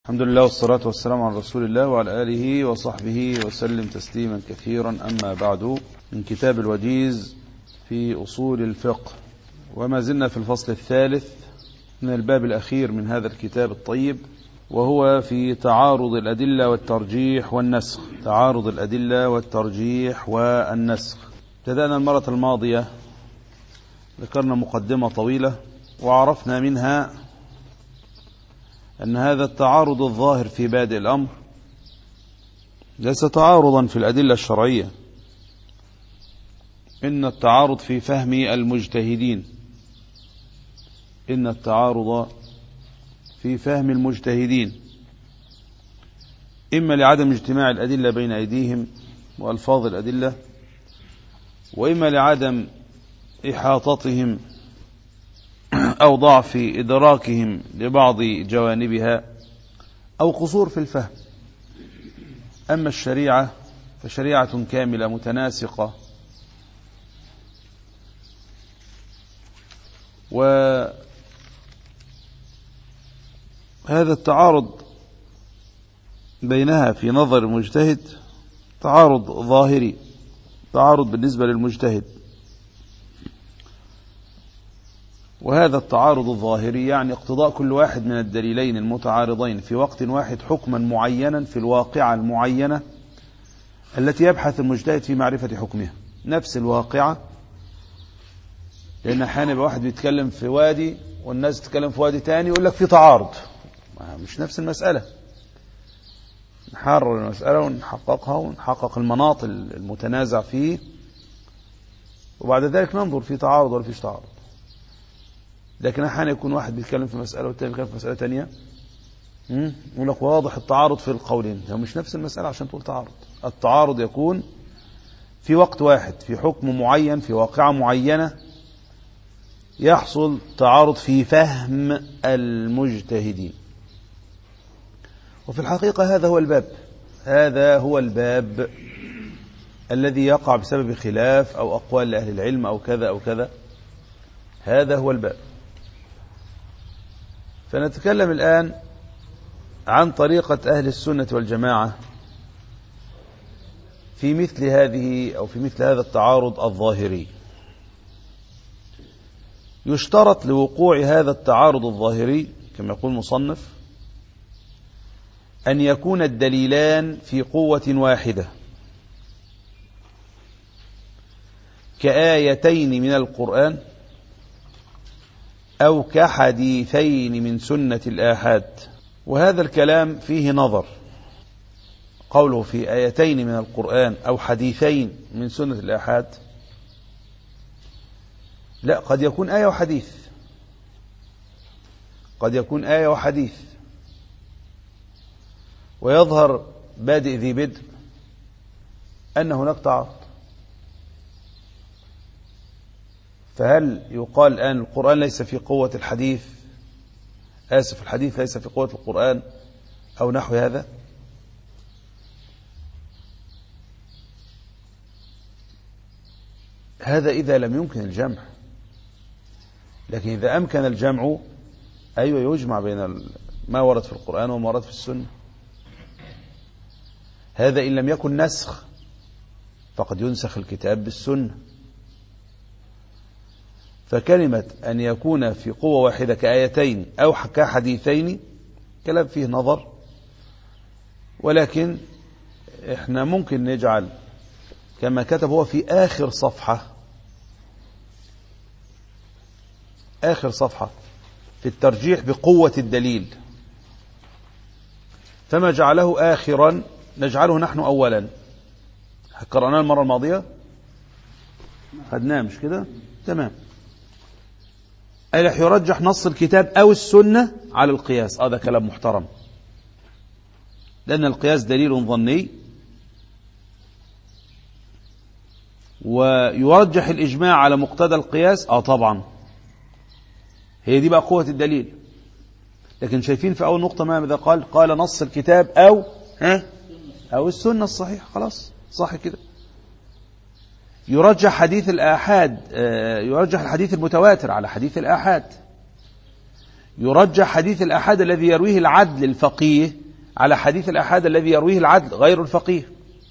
الحمد لله والصلاة والسلام على رسول الله وعلى آله وصحبه وسلم تسليما كثيرا. أما بعد، من كتاب الوجيز في أصول الفقه، وما زلنا في الفصل الثالث من الباب الأخير من هذا الكتاب الطيب، وهو في تعارض الأدلة والترجيح والنسخ. تعارض الأدلة والترجيح والنسخ. ابتدأنا المرة الماضية، ذكرنا مقدمة طويلة وعرفنا منها أن هذا التعارض الظاهر في بادئ الأمر ليس تعارضا في الأدلة الشرعية، إن التعارض في فهم المجتهدين، إن التعارض في فهم المجتهدين، إما لعدم اجتماع الأدلة بين أيديهم وألفاظ الأدلة، وإما لعدم إحاطتهم أو ضعف إدراكهم لبعض جوانبها أو قصور في الفهم. أما الشريعة فشريعة كاملة متناسقة، وهذا التعارض بينها في نظر المجتهد تعارض ظاهري، تعارض بالنسبة للمجتهد. وهذا التعارض الظاهري يعني اقتضاء كل واحد من الدليلين المتعارضين في وقت واحد حكما معينا في الواقعة المعينة التي يبحث المجتهد في معرفة حكمها، نفس الواقعة. لأن أحيانا يبقى واحد بيتكلم في وادي والناس تتكلم في وادي تاني، يقول لك في تعارض، مش نفس المسألة. نحرر المسألة ونحققها ونحقق المناط المتنازع فيه، وبعد ذلك ننظر في تعارض ولا فيش تعارض. لكن أحيانا يكون واحد بيتكلم في مسألة والتاني بيتكلم في مسألة تانية، يقول لك واضح التعارض في القولين. ده مش نفس المسألة عشان تقول تعارض. التعارض يكون في وقت واحد، في حكم معين، في واقعة معينة، يحصل تعارض في فهم المجتهدين. وفي الحقيقة هذا هو الباب، هذا هو الباب الذي يقع بسبب خلاف أو أقوال لأهل العلم أو كذا أو كذا. هذا هو الباب. فنتكلم الآن عن طريقة أهل السنة والجماعة في مثل هذه أو في مثل هذا التعارض الظاهري. يشترط لوقوع هذا التعارض الظاهري كما يقول المصنف أن يكون الدليلان في قوة واحدة، كآيتين من القرآن أو كحديثين من سنة الآحاد. وهذا الكلام فيه نظر. قوله في آيتين من القرآن أو حديثين من سنة الآحاد، لا، قد يكون آية وحديث، قد يكون آية وحديث، ويظهر بادئ ذي بدء أن هناك تعارض. فهل يقال الآن القرآن ليس في قوة الحديث، الحديث ليس في قوة القرآن أو نحو هذا؟ هذا إذا لم يمكن الجمع. لكن إذا أمكن الجمع، أيوة، يجمع بين ما ورد في القرآن وما ورد في السنة. هذا إن لم يكن نسخ، فقد ينسخ الكتاب بالسنة. فكلمة أن يكون في قوة واحدة كآيتين أو كحديثين كلام فيه نظر، ولكن احنا ممكن نجعل كما كتب هو في آخر صفحة، آخر صفحة في الترجيح بقوة الدليل، فما جعله آخرا نجعله نحن أولا. قرأناه المرة الماضية، خدناه مش كده؟ تمام. أي رح يرجح نص الكتاب أو السنة على القياس. هذا كلام محترم، لأن القياس دليل ظني، ويرجح الإجماع على مقتضى القياس. طبعا هي دي بقى قوة الدليل. لكن شايفين في أول نقطة ماذا قال نص الكتاب أو السنة الصحيح. خلاص، صح كده. يرجح حديث الآحاد، يرجح الحديث المتواتر على حديث الآحاد. يرجح حديث الآحاد الذي يرويه العدل الفقيه على حديث الآحاد الذي يرويه العدل غير الفقيه.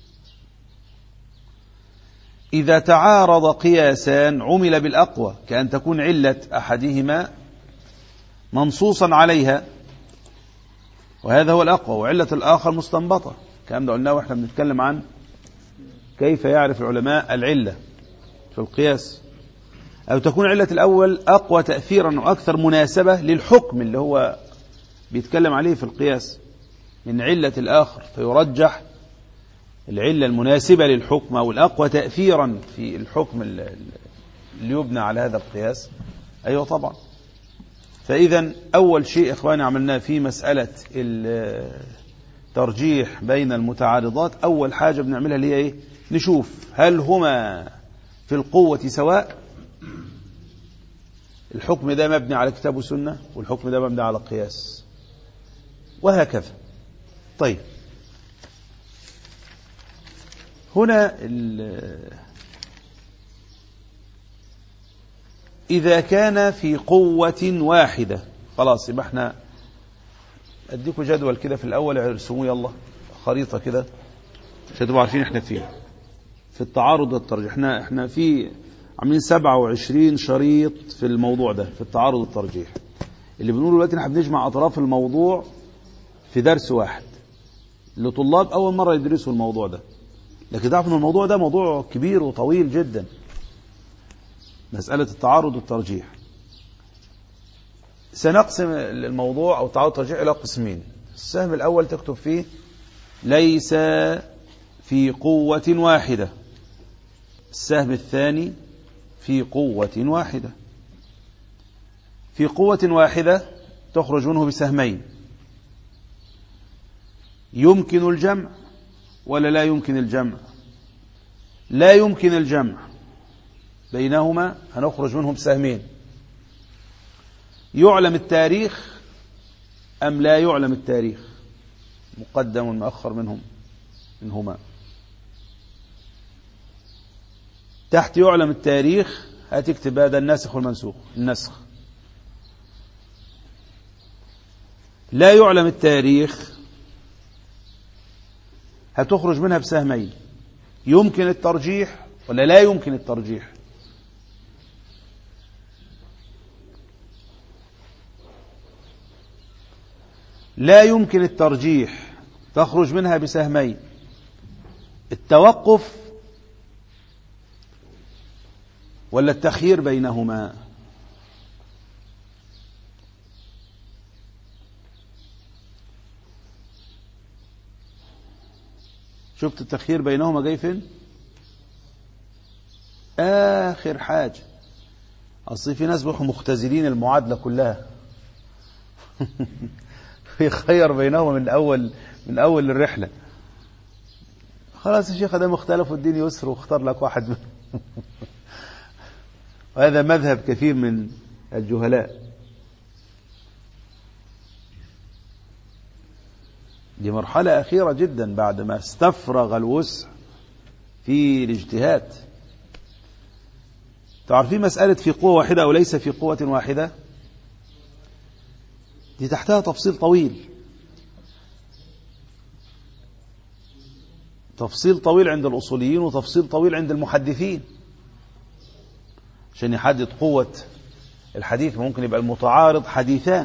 إذا تعارض قياسان عمل بالأقوى، كأن تكون علة أحدهما منصوصا عليها وهذا هو الأقوى، وعلة الآخر مستنبطة، كأن قلنا وإحنا بنتكلم عن كيف يعرف العلماء العلة في القياس. أو تكون علة الأول أقوى تأثيرا وأكثر مناسبة للحكم اللي هو بيتكلم عليه في القياس من علة الآخر، فيرجح العلة المناسبة للحكم أو الأقوى تأثيرا في الحكم اللي يبنى على هذا القياس. أيوة طبعا. فإذا أول شيء إخواني عملناه في مسألة الترجيح بين المتعارضات، أول حاجة بنعملها اللي هي إيه؟ نشوف هل هما في القوة سواء. الحكم ده مبني على كتاب وسنة والحكم ده مبني على قياس وهكذا. طيب هنا إذا كان في قوة واحدة، خلاص يبقى احنا أديكم جدول كده في الأول ارسموه، يلا خريطة كده عشان تبقوا عارفين احنا فين في التعارض والترجيح. احنا في عاملين 27 شريط في الموضوع ده في التعارض والترجيح. اللي بنقوله دلوقتي احنا بنجمع أطراف الموضوع في درس واحد لطلاب أول مرة يدرسوا الموضوع ده، لكن تعرفوا ان الموضوع ده موضوع كبير وطويل جدا، مسألة التعارض والترجيح. سنقسم الموضوع أو التعارض والترجيح إلى قسمين. السهم الأول تكتب فيه ليس في قوة واحدة، السهم الثاني في قوة واحدة. في قوة واحدة تخرج منه بسهمين، يمكن الجمع ولا لا يمكن الجمع؟ لا يمكن الجمع بينهما، هنخرج منهم بسهمين. يعلم التاريخ أم لا يعلم التاريخ؟ مقدم ومؤخر منهما. تحت يعلم التاريخ هتكتب هذا الناسخ والمنسوخ، النسخ. لا يعلم التاريخ هتخرج منها بسهمين، يمكن الترجيح ولا لا يمكن الترجيح. لا يمكن الترجيح تخرج منها بسهمين، التوقف ولا التخيير بينهما. شفت التخيير بينهما جاي فين؟ آخر حاجة. أصل في ناس بيروحوا مختزلين المعادلة كلها يخير بينهما من أول الرحلة. خلاص يا شيخ ده مختلف والدين يسر واختار لك واحد منهم وهذا مذهب كثير من الجهلاء. دي مرحلة أخيرة جدا بعد ما استفرغ الوسع في الاجتهاد. تعرفين مسألة في قوة واحدة أو ليس في قوة واحدة دي تحتها تفصيل طويل، تفصيل طويل عند الأصوليين وتفصيل طويل عند المحدثين عشان يحدد قوة الحديث. ممكن يبقى المتعارض حديثان،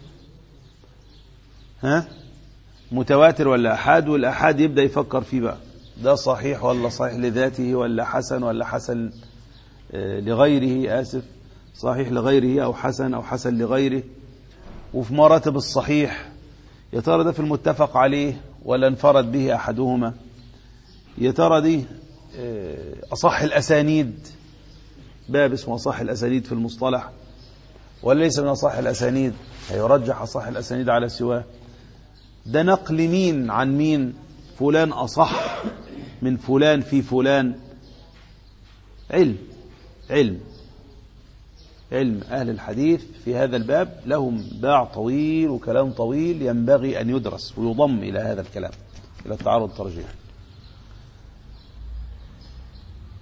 متواتر ولا أحاد، والأحاد يبدأ يفكر فيه بقى ده صحيح ولا صحيح لذاته ولا حسن ولا حسن لغيره، صحيح لغيره أو حسن لغيره. وفي مراتب الصحيح يا ترى ده في المتفق عليه ولا انفرد به أحدهما، يا ترى دي أصح الأسانيد، باب اسمه أصح الأسانيد في المصطلح، ولا ليس من أصح الأسانيد، هيرجح أصح الأسانيد على سواه. ده نقل مين عن مين، فلان أصح من فلان في فلان. علم أهل الحديث في هذا الباب لهم باع طويل وكلام طويل ينبغي أن يدرس ويضم إلى هذا الكلام، إلى التعارض والترجيح.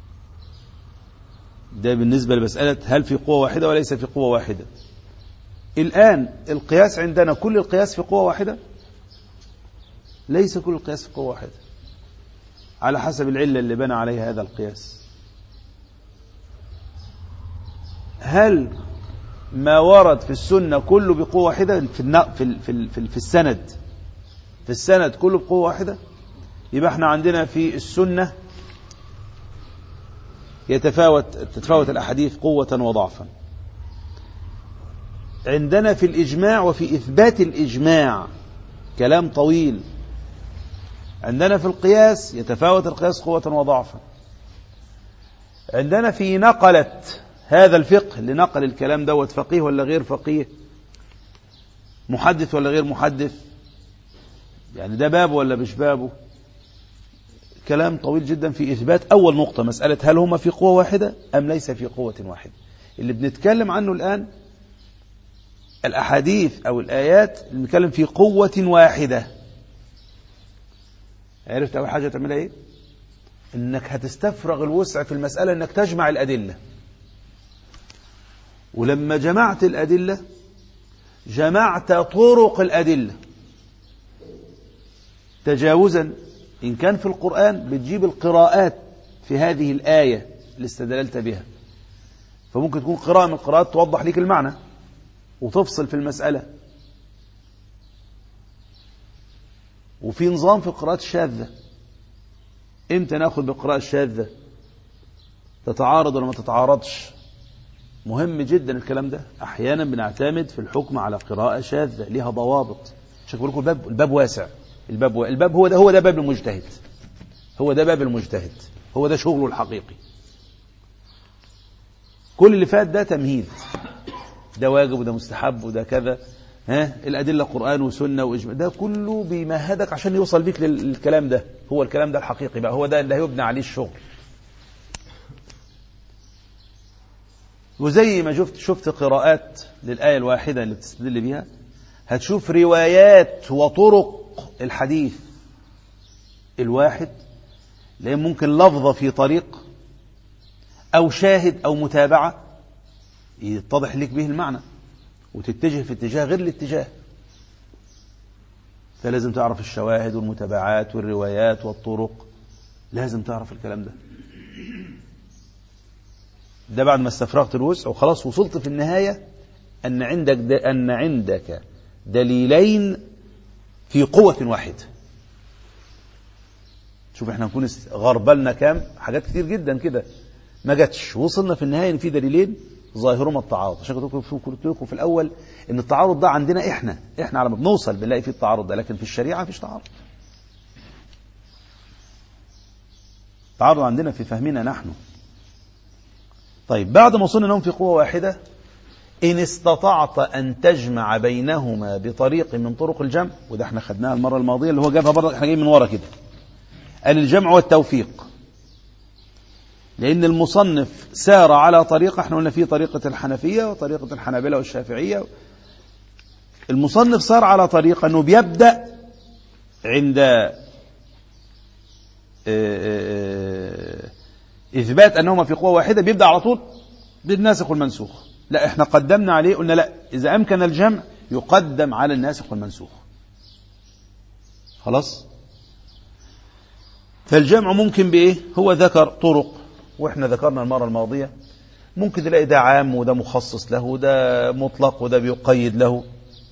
ده بالنسبة لمسألة هل في قوة واحدة وليس في قوة واحدة. الآن القياس عندنا كل القياس في قوة واحدة؟ ليس كل القياس في قوة واحدة، على حسب العلة اللي بنى عليها هذا القياس. هل ما ورد في السنة كله بقوة واحدة في السند كله بقوة واحدة؟ يبقى احنا عندنا في السنة تتفاوت الأحاديث قوة وضعفا. عندنا في الإجماع وفي إثبات الإجماع كلام طويل. عندنا في القياس يتفاوت القياس قوة وضعفا. عندنا في نقلة هذا الفقه اللي نقل الكلام دوت فقيه ولا غير فقيه، محدث ولا غير محدث، يعني ده بابه ولا مش بابه، كلام طويل جدا في إثبات أول نقطة، مسألة هل هما في قوة واحدة أم ليس في قوة واحدة. اللي بنتكلم عنه الآن الأحاديث أو الآيات اللي بنتكلم في قوة واحدة. عرفت أول حاجة تعملها إيه؟ إنك هتستفرغ الوسع في المسألة إنك تجمع الأدلة، ولما جمعت الأدلة جمعت طرق الأدلة تجاوزا. إن كان في القرآن بتجيب القراءات في هذه الآية اللي استدللت بها، فممكن تكون قراءة من القراءات توضح لك المعنى وتفصل في المسألة. وفي نظام في القراءات الشاذة، امتى ناخذ بالقراءة الشاذة؟ تتعارض ولا ما تتعارضش؟ مهم جدا الكلام ده. احيانا بنعتمد في الحكم على قراءة شاذة لها ضوابط. شوفوا لكم الباب واسع. الباب هو ده باب المجتهد، هو ده باب المجتهد، هو ده شغله الحقيقي. كل اللي فات ده تمهيد، ده واجب وده مستحب وده كذا، الأدلة قرآن وسنة وإجماع، ده كله بيمهدك عشان يوصل بيك للكلام ده. هو الكلام ده الحقيقي بقى، هو ده اللي هيبنى عليه الشغل. وزي ما شفت قراءات للآية الواحدة اللي بتستدل بها، هتشوف روايات وطرق الحديث الواحد، لأن ممكن لفظة في طريق أو شاهد أو متابعة يتضح لك به المعنى وتتجه في اتجاه غير الاتجاه. فلازم تعرف الشواهد والمتابعات والروايات والطرق، لازم تعرف الكلام ده بعد ما استفرغت الوسع وخلاص وصلت في النهاية أن عندك دليلين في قوة واحدة. شوف احنا نكون غربلنا كام حاجات كتير جدا كده ما جاتش، وصلنا في النهاية ان في دليلين ظاهرهما التعارض. عشان قلت لكم في الأول ان التعارض ده عندنا احنا على ما بنوصل بنلاقي فيه التعارض ده، لكن في الشريعة فيش تعارض. تعارض عندنا في فهمنا نحن. طيب بعد ما وصلنا انهم في قوة واحدة، إن استطعت أن تجمع بينهما بطريق من طرق الجمع، وده احنا خدناها المرة الماضية اللي هو جابها برضه، احنا جايين من ورا كده، قال الجمع والتوفيق. لأن المصنف سار على طريقة، احنا قلنا فيه طريقة الحنفية وطريقة الحنابلة والشافعية. المصنف سار على طريقة أنه بيبدأ عند إثبات أنهما في قوة واحدة، بيبدأ على طول بالناسخ والمنسوخ. لا احنا قدمنا عليه، قلنا لا، إذا أمكن الجمع يقدم على الناسخ والمنسوخ. خلاص. فالجمع ممكن بإيه؟ هو ذكر طرق، وإحنا ذكرنا المرة الماضية ممكن تلاقي ده عام وده مخصص له، وده مطلق وده بيقيد له،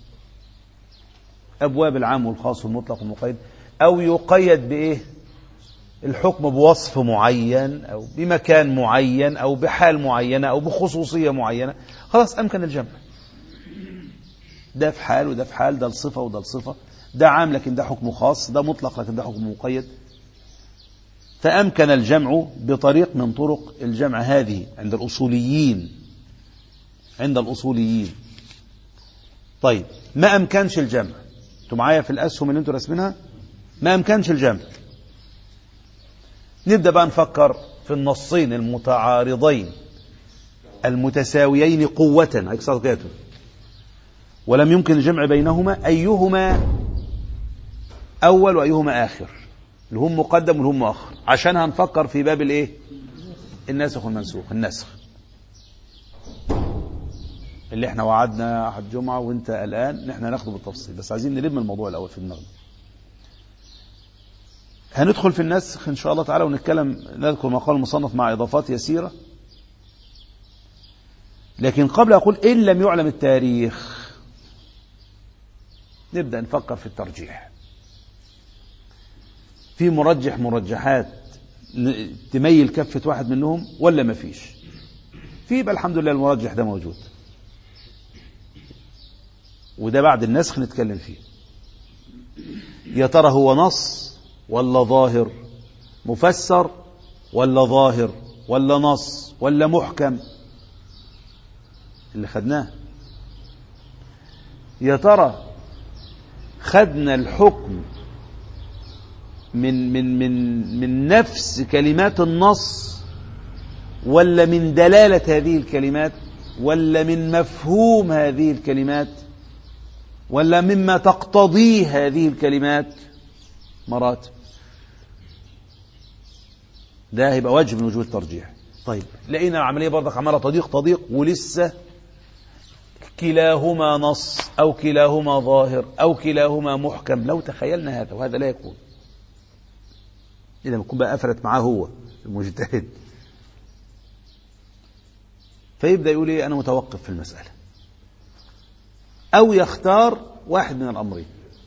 أبواب العام والخاص والمطلق والمقيد، أو يقيد بإيه؟ الحكم بوصف معين أو بمكان معين أو بحال معينة أو بخصوصية معينة. خلاص أمكن الجمع، ده في حال وده في حال، ده الصفة وده الصفة، ده عام لكن ده حكم خاص، ده مطلق لكن ده حكم مقيد. فأمكن الجمع بطريق من طرق الجمع هذه عند الأصوليين. طيب ما أمكنش الجمع، انتوا معايا في الأسهم اللي انتوا رسمينها؟ ما أمكنش الجمع، نبدأ بقى نفكر في النصين المتعارضين المتساويين قوة ولم يمكن الجمع بينهما، أيهما أول وأيهما آخر، اللي هم مقدم والهم مؤخر، عشان هنفكر في باب الايه؟ الناسخ والمنسوخ. النسخ اللي احنا وعدنا أحد الجمعة وانت الآن نحن ناخده بالتفصيل، بس عايزين نلم الموضوع الأول في دماغنا. هندخل في النسخ إن شاء الله تعالى ونتكلم، نذكر ما قال المصنف مع إضافات يسيرة. لكن قبل أقول إن لم يعلم التاريخ نبدأ نفكر في الترجيح. في مرجحات تميل كفة واحد منهم ولا ما فيش؟ في، يبقى الحمد لله المرجح ده موجود، وده بعد النسخ نتكلم فيه. يا ترى هو نص ولا ظاهر، مفسر ولا ظاهر، ولا نص ولا محكم اللي خدناه؟ يا ترى خدنا الحكم من نفس كلمات النص، ولا من دلالة هذه الكلمات، ولا من مفهوم هذه الكلمات، ولا مما تقتضيه هذه الكلمات؟ مراتب. ده هيبقى واجب من وجوه الترجيح. طيب لقينا العملية برضك عمالة تضيق ولسه كلاهما نص أو كلاهما ظاهر أو كلاهما محكم. لو تخيلنا هذا، وهذا لا يكون إذا يكون بقى أفرت معاه هو المجتهد، فيبدأ يقول إيه، أنا متوقف في المسألة، أو يختار واحد من الأمرين.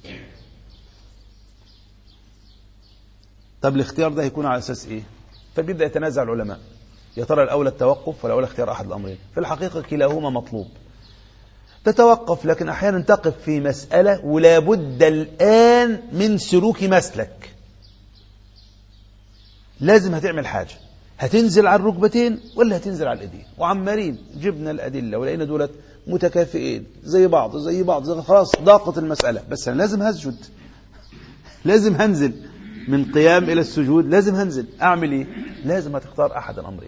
طب الاختيار ده هيكون على أساس إيه؟ فبيبدأ يتنازع العلماء، يا ترى الأولى التوقف ولا الأولى اختيار أحد الأمرين؟ في الحقيقة كلاهما مطلوب. تتوقف، لكن أحيانا تقف في مسألة ولا بد الآن من سلوك مسلك، لازم هتعمل حاجة، هتنزل على الركبتين ولا هتنزل على الأيدين، وعمالين جبنا الأدلة ولقينا دولت متكافئين زي بعض خلاص ضاقت المسألة، بس أنا لازم هسجد، لازم هنزل من قيام إلى السجود، لازم هنزل، أعمل إيه؟ لازم هتختار أحد الأمرين.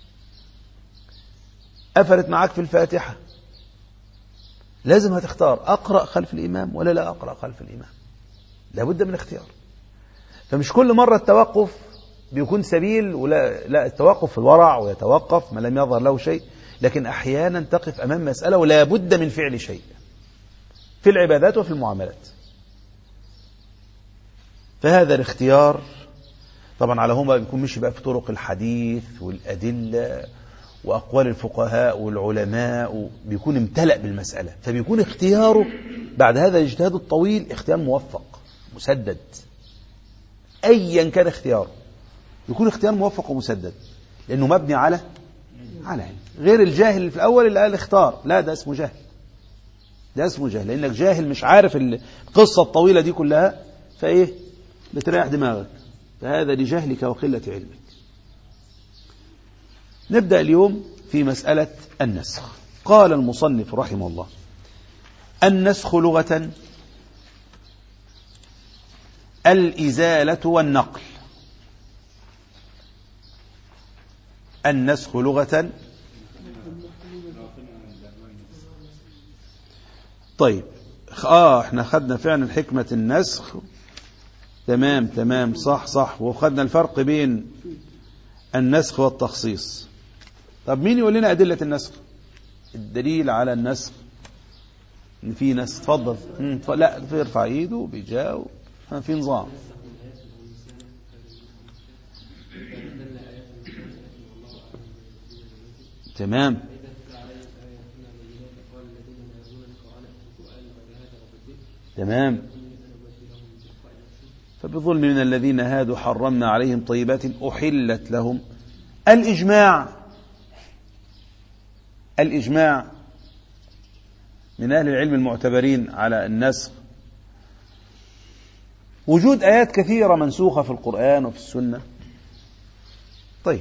أفرت معاك في الفاتحة، لازم هتختار أقرأ خلف الإمام ولا لا أقرأ خلف الإمام، لابد من اختيار. فمش كل مرة التوقف بيكون سبيل، ولا لا، التوقف في الورع ويتوقف ما لم يظهر له شيء، لكن أحيانا تقف أمام مسألة ولا بد من فعل شيء في العبادات وفي المعاملات. فهذا الاختيار طبعا على هم بيكون مشي بقى في طرق الحديث والأدلة وأقوال الفقهاء والعلماء، بيكون امتلأ بالمسألة، فبيكون اختياره بعد هذا الاجتهاد الطويل اختيار موفق مسدد. أيا كان اختياره يكون اختيار موفق ومسدد، لأنه مبني على علم، غير الجاهل اللي في الأول اللي قال اختار. لا، ده اسمه جهل، ده اسمه جهل، لأنك جاهل مش عارف القصة الطويلة دي كلها، فإيه بتريح دماغك، فهذا لجهلك وقلة علمك. نبدأ اليوم في مسألة النسخ. قال المصنف رحمه الله: النسخ لغة الإزالة والنقل. النسخ لغة. طيب احنا خدنا فعلا حكمة النسخ، تمام صح، وخدنا الفرق بين النسخ والتخصيص. طب مين يقول لنا أدلة النسخ، الدليل على النسخ ان في نسخ؟ اتفضل. لا، في يرفع ايده بيجاوب، في نظام. تمام. فبظلم من الذين هادوا حرمنا عليهم طيبات أحلت لهم. الإجماع من أهل العلم المعتبرين على النسخ وجود آيات كثيرة منسوخة في القرآن وفي السنة. طيب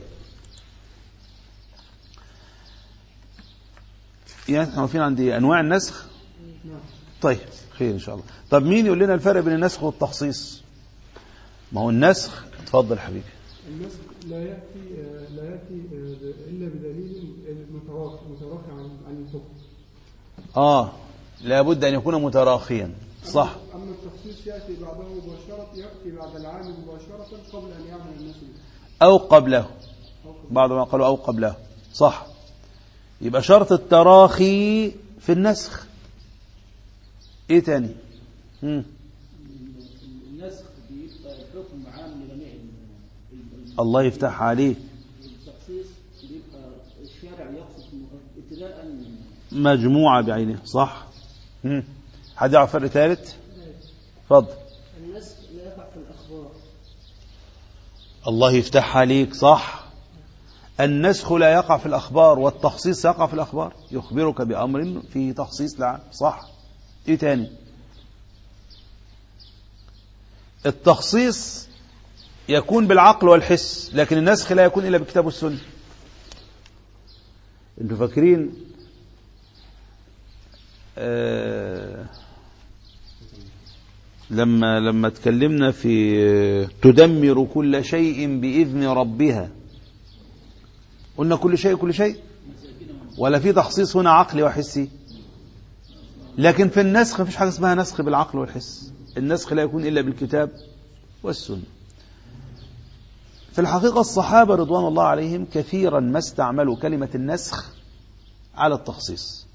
يعني احنا واقفين عند أنواع النسخ. طيب خير إن شاء الله. طب مين يقول لنا الفرق بين النسخ والتخصيص؟ ما هو النسخ، اتفضل حبيبي. النسخ لا يأتي إلا بدليل متراخي عن الحكم. لابد أن يكون متراخيا، صح. أما التخصيص يأتي بعده مباشرة، يأتي بعد العام مباشرة قبل أن يعمل النسخ أو قبله، بعض ما قالوا أو قبله، صح. يبقى شرط التراخي في النسخ. ايه تاني؟ النسخ بيبقى الحكم عام لجميع الله يفتح عليك. التخصيص بيبقى الشارع يقصد ابتداء مجموعة بعينها، صح. حد يعرف فرق ثالث؟ اتفضل. النسخ لا يقع في الأخبار. الله يفتح عليك، صح. النسخ لا يقع في الأخبار والتخصيص يقع في الأخبار، يخبرك بأمر فيه تخصيص لعام، صح. ايه تاني؟ التخصيص يكون بالعقل والحس، لكن النسخ لا يكون إلا بالكتاب والسنة. انتوا فاكرين لما تكلمنا في تدمر كل شيء بإذن ربها، قلنا كل شيء ولا في تخصيص هنا عقلي وحسي؟ لكن في النسخ مفيش حاجة اسمها نسخ بالعقل والحس، النسخ لا يكون إلا بالكتاب والسنة. في الحقيقة الصحابة رضوان الله عليهم كثيرا ما استعملوا كلمة النسخ على التخصيص،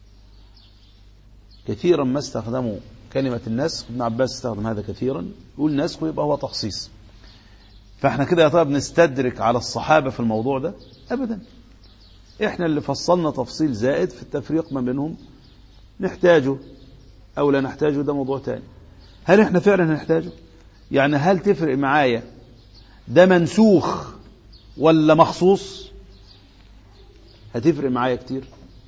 كثيرا ما استخدموا كلمة النسخ. ابن عباس استخدم هذا كثيرا، يقول نسخ ويبقى هو تخصيص. فاحنا كده يا طيب نستدرك على الصحابة في الموضوع ده؟ أبدا، احنا اللي فصلنا تفصيل زائد في التفريق ما بينهم، نحتاجه أو لا نحتاجه ده موضوع تاني. هل احنا فعلا نحتاجه؟ يعني هل تفرق معايا ده منسوخ ولا مخصوص؟ هتفرق معايا كتير.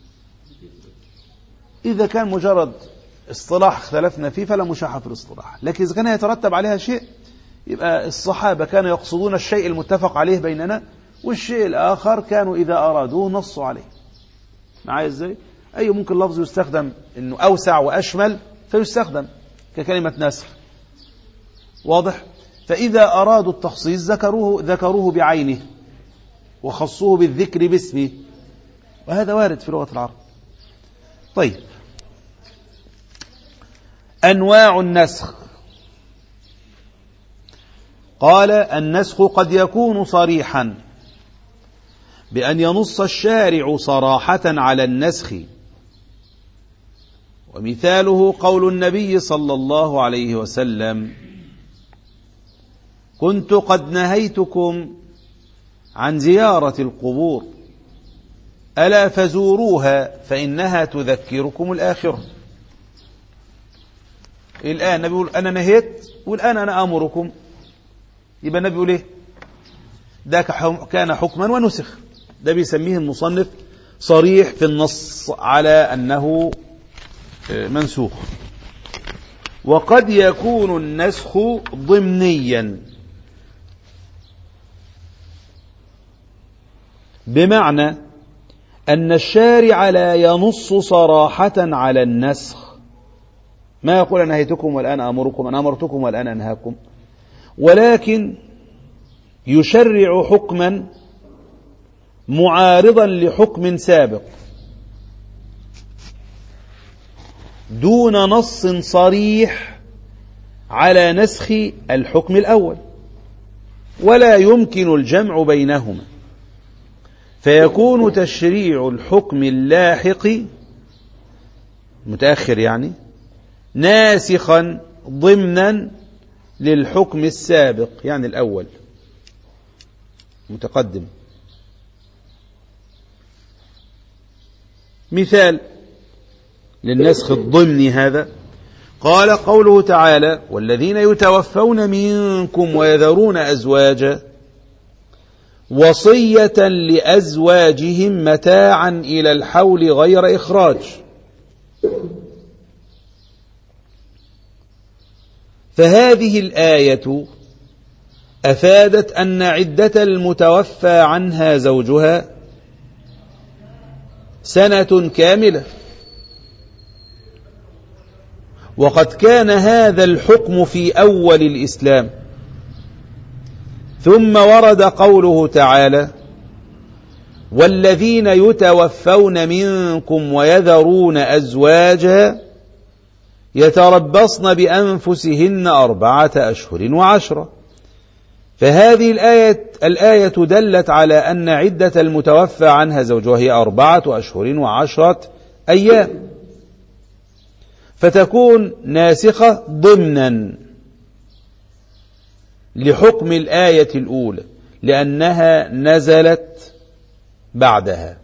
إذا كان مجرد اصطلاح اختلفنا فيه فلا مشاحة في الاصطلاح، لكن إذا كان يترتب عليها شيء يبقى الصحابة كانوا يقصدون الشيء المتفق عليه بيننا، والشيء الآخر كانوا إذا أرادوه نصوا عليه. معايا إزاي؟ أي ممكن لفظ يستخدم إنه أوسع وأشمل فيستخدم ككلمة نسخ، واضح؟ فإذا أرادوا التخصيص ذكروه بعينه وخصوه بالذكر باسمه، وهذا وارد في لغة العرب. طيب، أنواع النسخ. قال النسخ قد يكون صريحا بأن ينص الشارع صراحة على النسخ، ومثاله قول النبي صلى الله عليه وسلم: كنت قد نهيتكم عن زيارة القبور ألا فزوروها فإنها تذكركم الآخرة. الآن النبي يقول أنا نهيت والآن أنا أمركم، يبقى النبي يقول إيه؟ ده كان حكما ونسخ. ده بيسميه المصنف صريح في النص على أنه منسوخ. وقد يكون النسخ ضمنيا، بمعنى أن الشارع لا ينص صراحة على النسخ، ما يقول أنا نهيتكم والآن أمركم، أنا أمرتكم والآن أنهاكم، ولكن يشرع حكما معارضا لحكم سابق دون نص صريح على نسخ الحكم الأول، ولا يمكن الجمع بينهما، فيكون تشريع الحكم اللاحق متأخر يعني ناسخا ضمنا للحكم السابق، يعني الأول متقدم. مثال للنسخ الضمني هذا، قال قوله تعالى: والذين يتوفون منكم ويذرون أزواجا وصية لأزواجهم متاعا إلى الحول غير إخراج. فهذه الآية أفادت أن عدة المتوفى عنها زوجها سنة كاملة، وقد كان هذا الحكم في أول الإسلام، ثم ورد قوله تعالى: والذين يتوفون منكم ويذرون أزواجا يتربصن بأنفسهن 4 أشهر و10. فهذه الآية دلت على أن عدة المتوفى عنها زوجها هي 4 أشهر و10 أيام. فتكون ناسخة ضمنا لحكم الآية الأولى لأنها نزلت بعدها.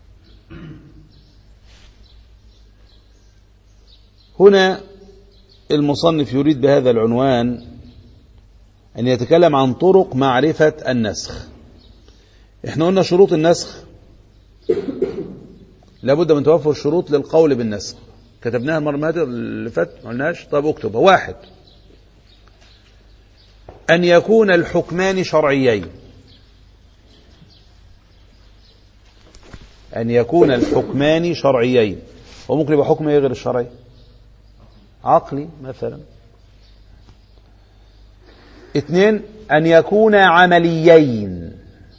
هنا المصنف يريد بهذا العنوان أن يتكلم عن طرق معرفة النسخ. احنا قلنا شروط النسخ لابد من توفر شروط للقول بالنسخ، كتبناها المرة اللي فاتت ما قلناش. طب اكتبها. 1 أن يكون الحكمان شرعيين. أن يكون الحكمان شرعيين. وممكن يبقى حكم ايه غير الشرعي؟ عقلي مثلا. 2 أن يكون عمليين،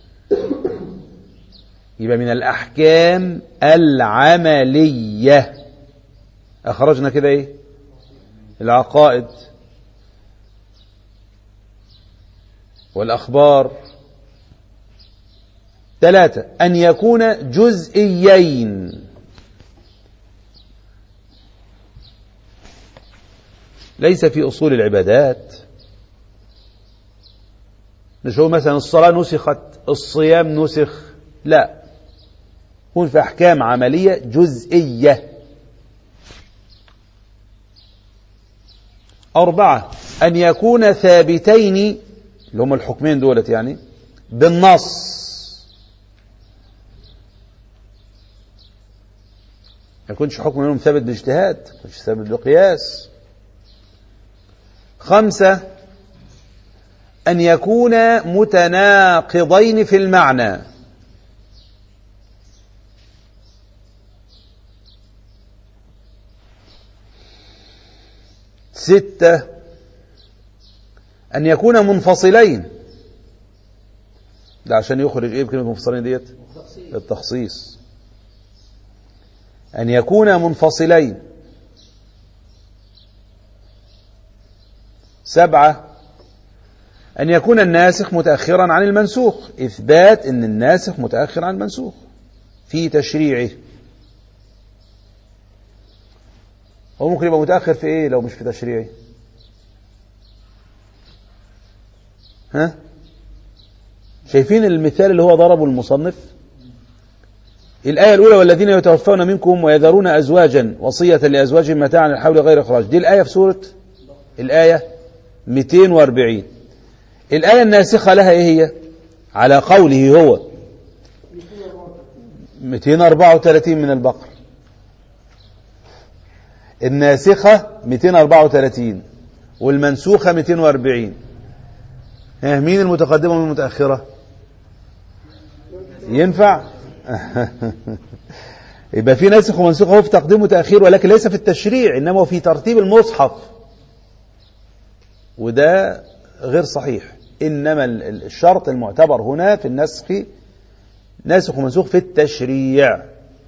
يبقى من الأحكام العملية. أخرجنا كده إيه؟ العقائد والأخبار. 3 أن يكون جزئيين، ليس في أصول العبادات. مش هو مثلا الصلاة نسخت، الصيام نسخ، لا، يكون في أحكام عملية جزئية. 4 أن يكون ثابتين، اللي هم الحكمين دولت يعني بالنص، ما يكونش حكم منهم ثابت باجتهاد، ما يكونش ثابت بقياس. 5 أن يكون متناقضين في المعنى. 6 أن يكون منفصلين. ده عشان يخرج ايه بكلمة منفصلين ديت؟ التخصيص. أن يكون منفصلين. 7 أن يكون الناسخ متأخرا عن المنسوخ، إثبات أن الناسخ متأخر عن المنسوخ في تشريعه. هو ممكن يبقى متأخر في إيه لو مش في تشريعه؟ ها؟ شايفين المثال اللي هو ضربه المصنف؟ الآية الأولى والذين يتوفون منكم ويذرون أزواجا وصية لأزواجهم متاعا للحول غير إخراج، دي الآية في سورة الآية 240. الآية الناسخة لها إيه هي؟ على قوله هو 234 من البقرة. الناسخة 234 والمنسوخة 240. مين المتقدمة ومين المتأخرة؟ ينفع؟ يبقى في ناسخ ومنسوخ هو في تقديم وتأخير، ولكن ليس في التشريع، إنما في ترتيب المصحف، وده غير صحيح. إنما الشرط المعتبر هنا في النسخ ناسخ ومنسوخ في التشريع.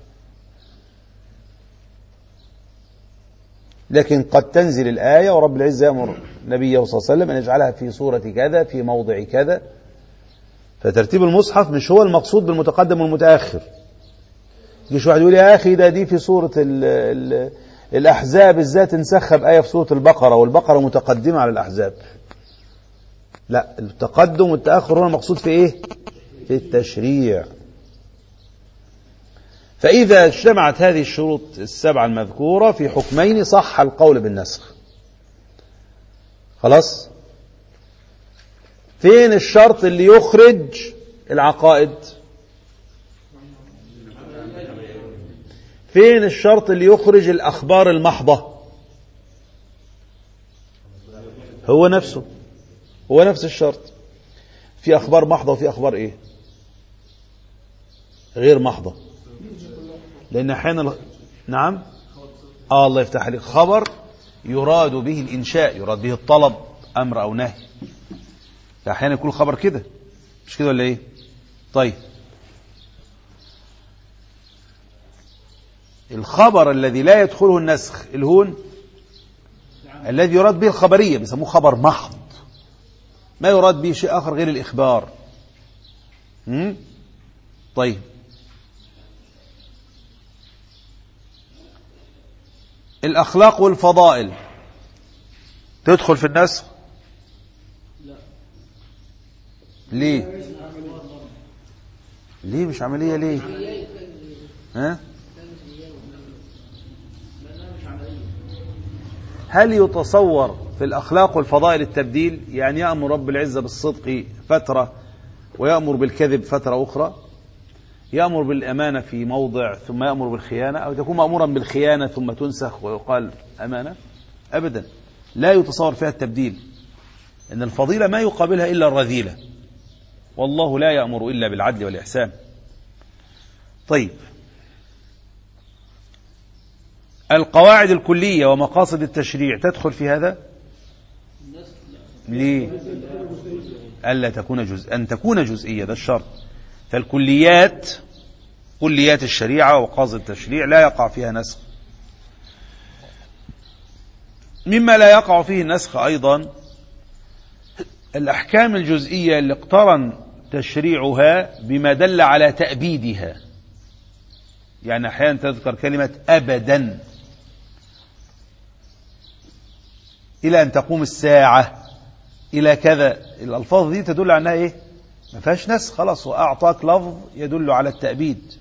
لكن قد تنزل الآية ورب العزة يأمر نبيه صلى الله عليه وسلم أن يجعلها في سورة كذا في موضع كذا، فترتيب المصحف مش هو المقصود بالمتقدم والمتأخر. يجيش واحد يقول يا أخي ده دي في سورة الأحزاب ازاي تنسخب آية في سورة البقرة والبقرة متقدمة على الأحزاب؟ لا، التقدم والتأخر هو المقصود في إيه؟ في التشريع. فإذا اجتمعت هذه الشروط السبعة المذكورة في حكمين صح القول بالنسخ. خلاص؟ فين الشرط اللي يخرج العقائد؟ فين الشرط اللي يخرج الأخبار المحضة؟ هو نفسه، هو نفس الشرط. في أخبار محضة وفي أخبار إيه؟ غير محضة. لأن أحيانا نعم الله يفتح عليك، خبر يراد به الإنشاء، يراد به الطلب، أمر أو نهي. أحيانا يكون خبر كده، مش كده ولا إيه؟ طيب الخبر الذي لا يدخله النسخ الهون الذي يراد به الخبرية بيسموه خبر محض، ما يراد به شيء آخر غير الإخبار. طيب الأخلاق والفضائل تدخل في النسخ؟ لا. ليه؟ ليه مش عملية ليه؟ ها؟ هل يتصور في الأخلاق والفضائل التبديل؟ يعني يأمر رب العزة بالصدق فترة ويأمر بالكذب فترة أخرى، يأمر بالأمانة في موضع ثم يأمر بالخيانة، أو تكون مأمورا بالخيانة ثم تنسخ ويقال أمانة؟ أبدا، لا يتصور فيها التبديل، إن الفضيلة ما يقابلها إلا الرذيلة، والله لا يأمر إلا بالعدل والإحسان. طيب، القواعد الكلية ومقاصد التشريع تدخل في هذا؟ ليه؟ ألا تكون أن تكون جزئية، ده الشرط. فالكليات، كليات الشريعة ومقاصد التشريع لا يقع فيها نسخ. مما لا يقع فيه النسخ أيضا الأحكام الجزئية اللي اقترن تشريعها بما دل على تأبيدها. يعني أحيانا تذكر كلمة أبدا إلى أن تقوم الساعة إلى كذا، الألفاظ دي تدل على أنها إيه؟ ما فيهاش نسخ، خلاص، وأعطاك لفظ يدل على التأبيد.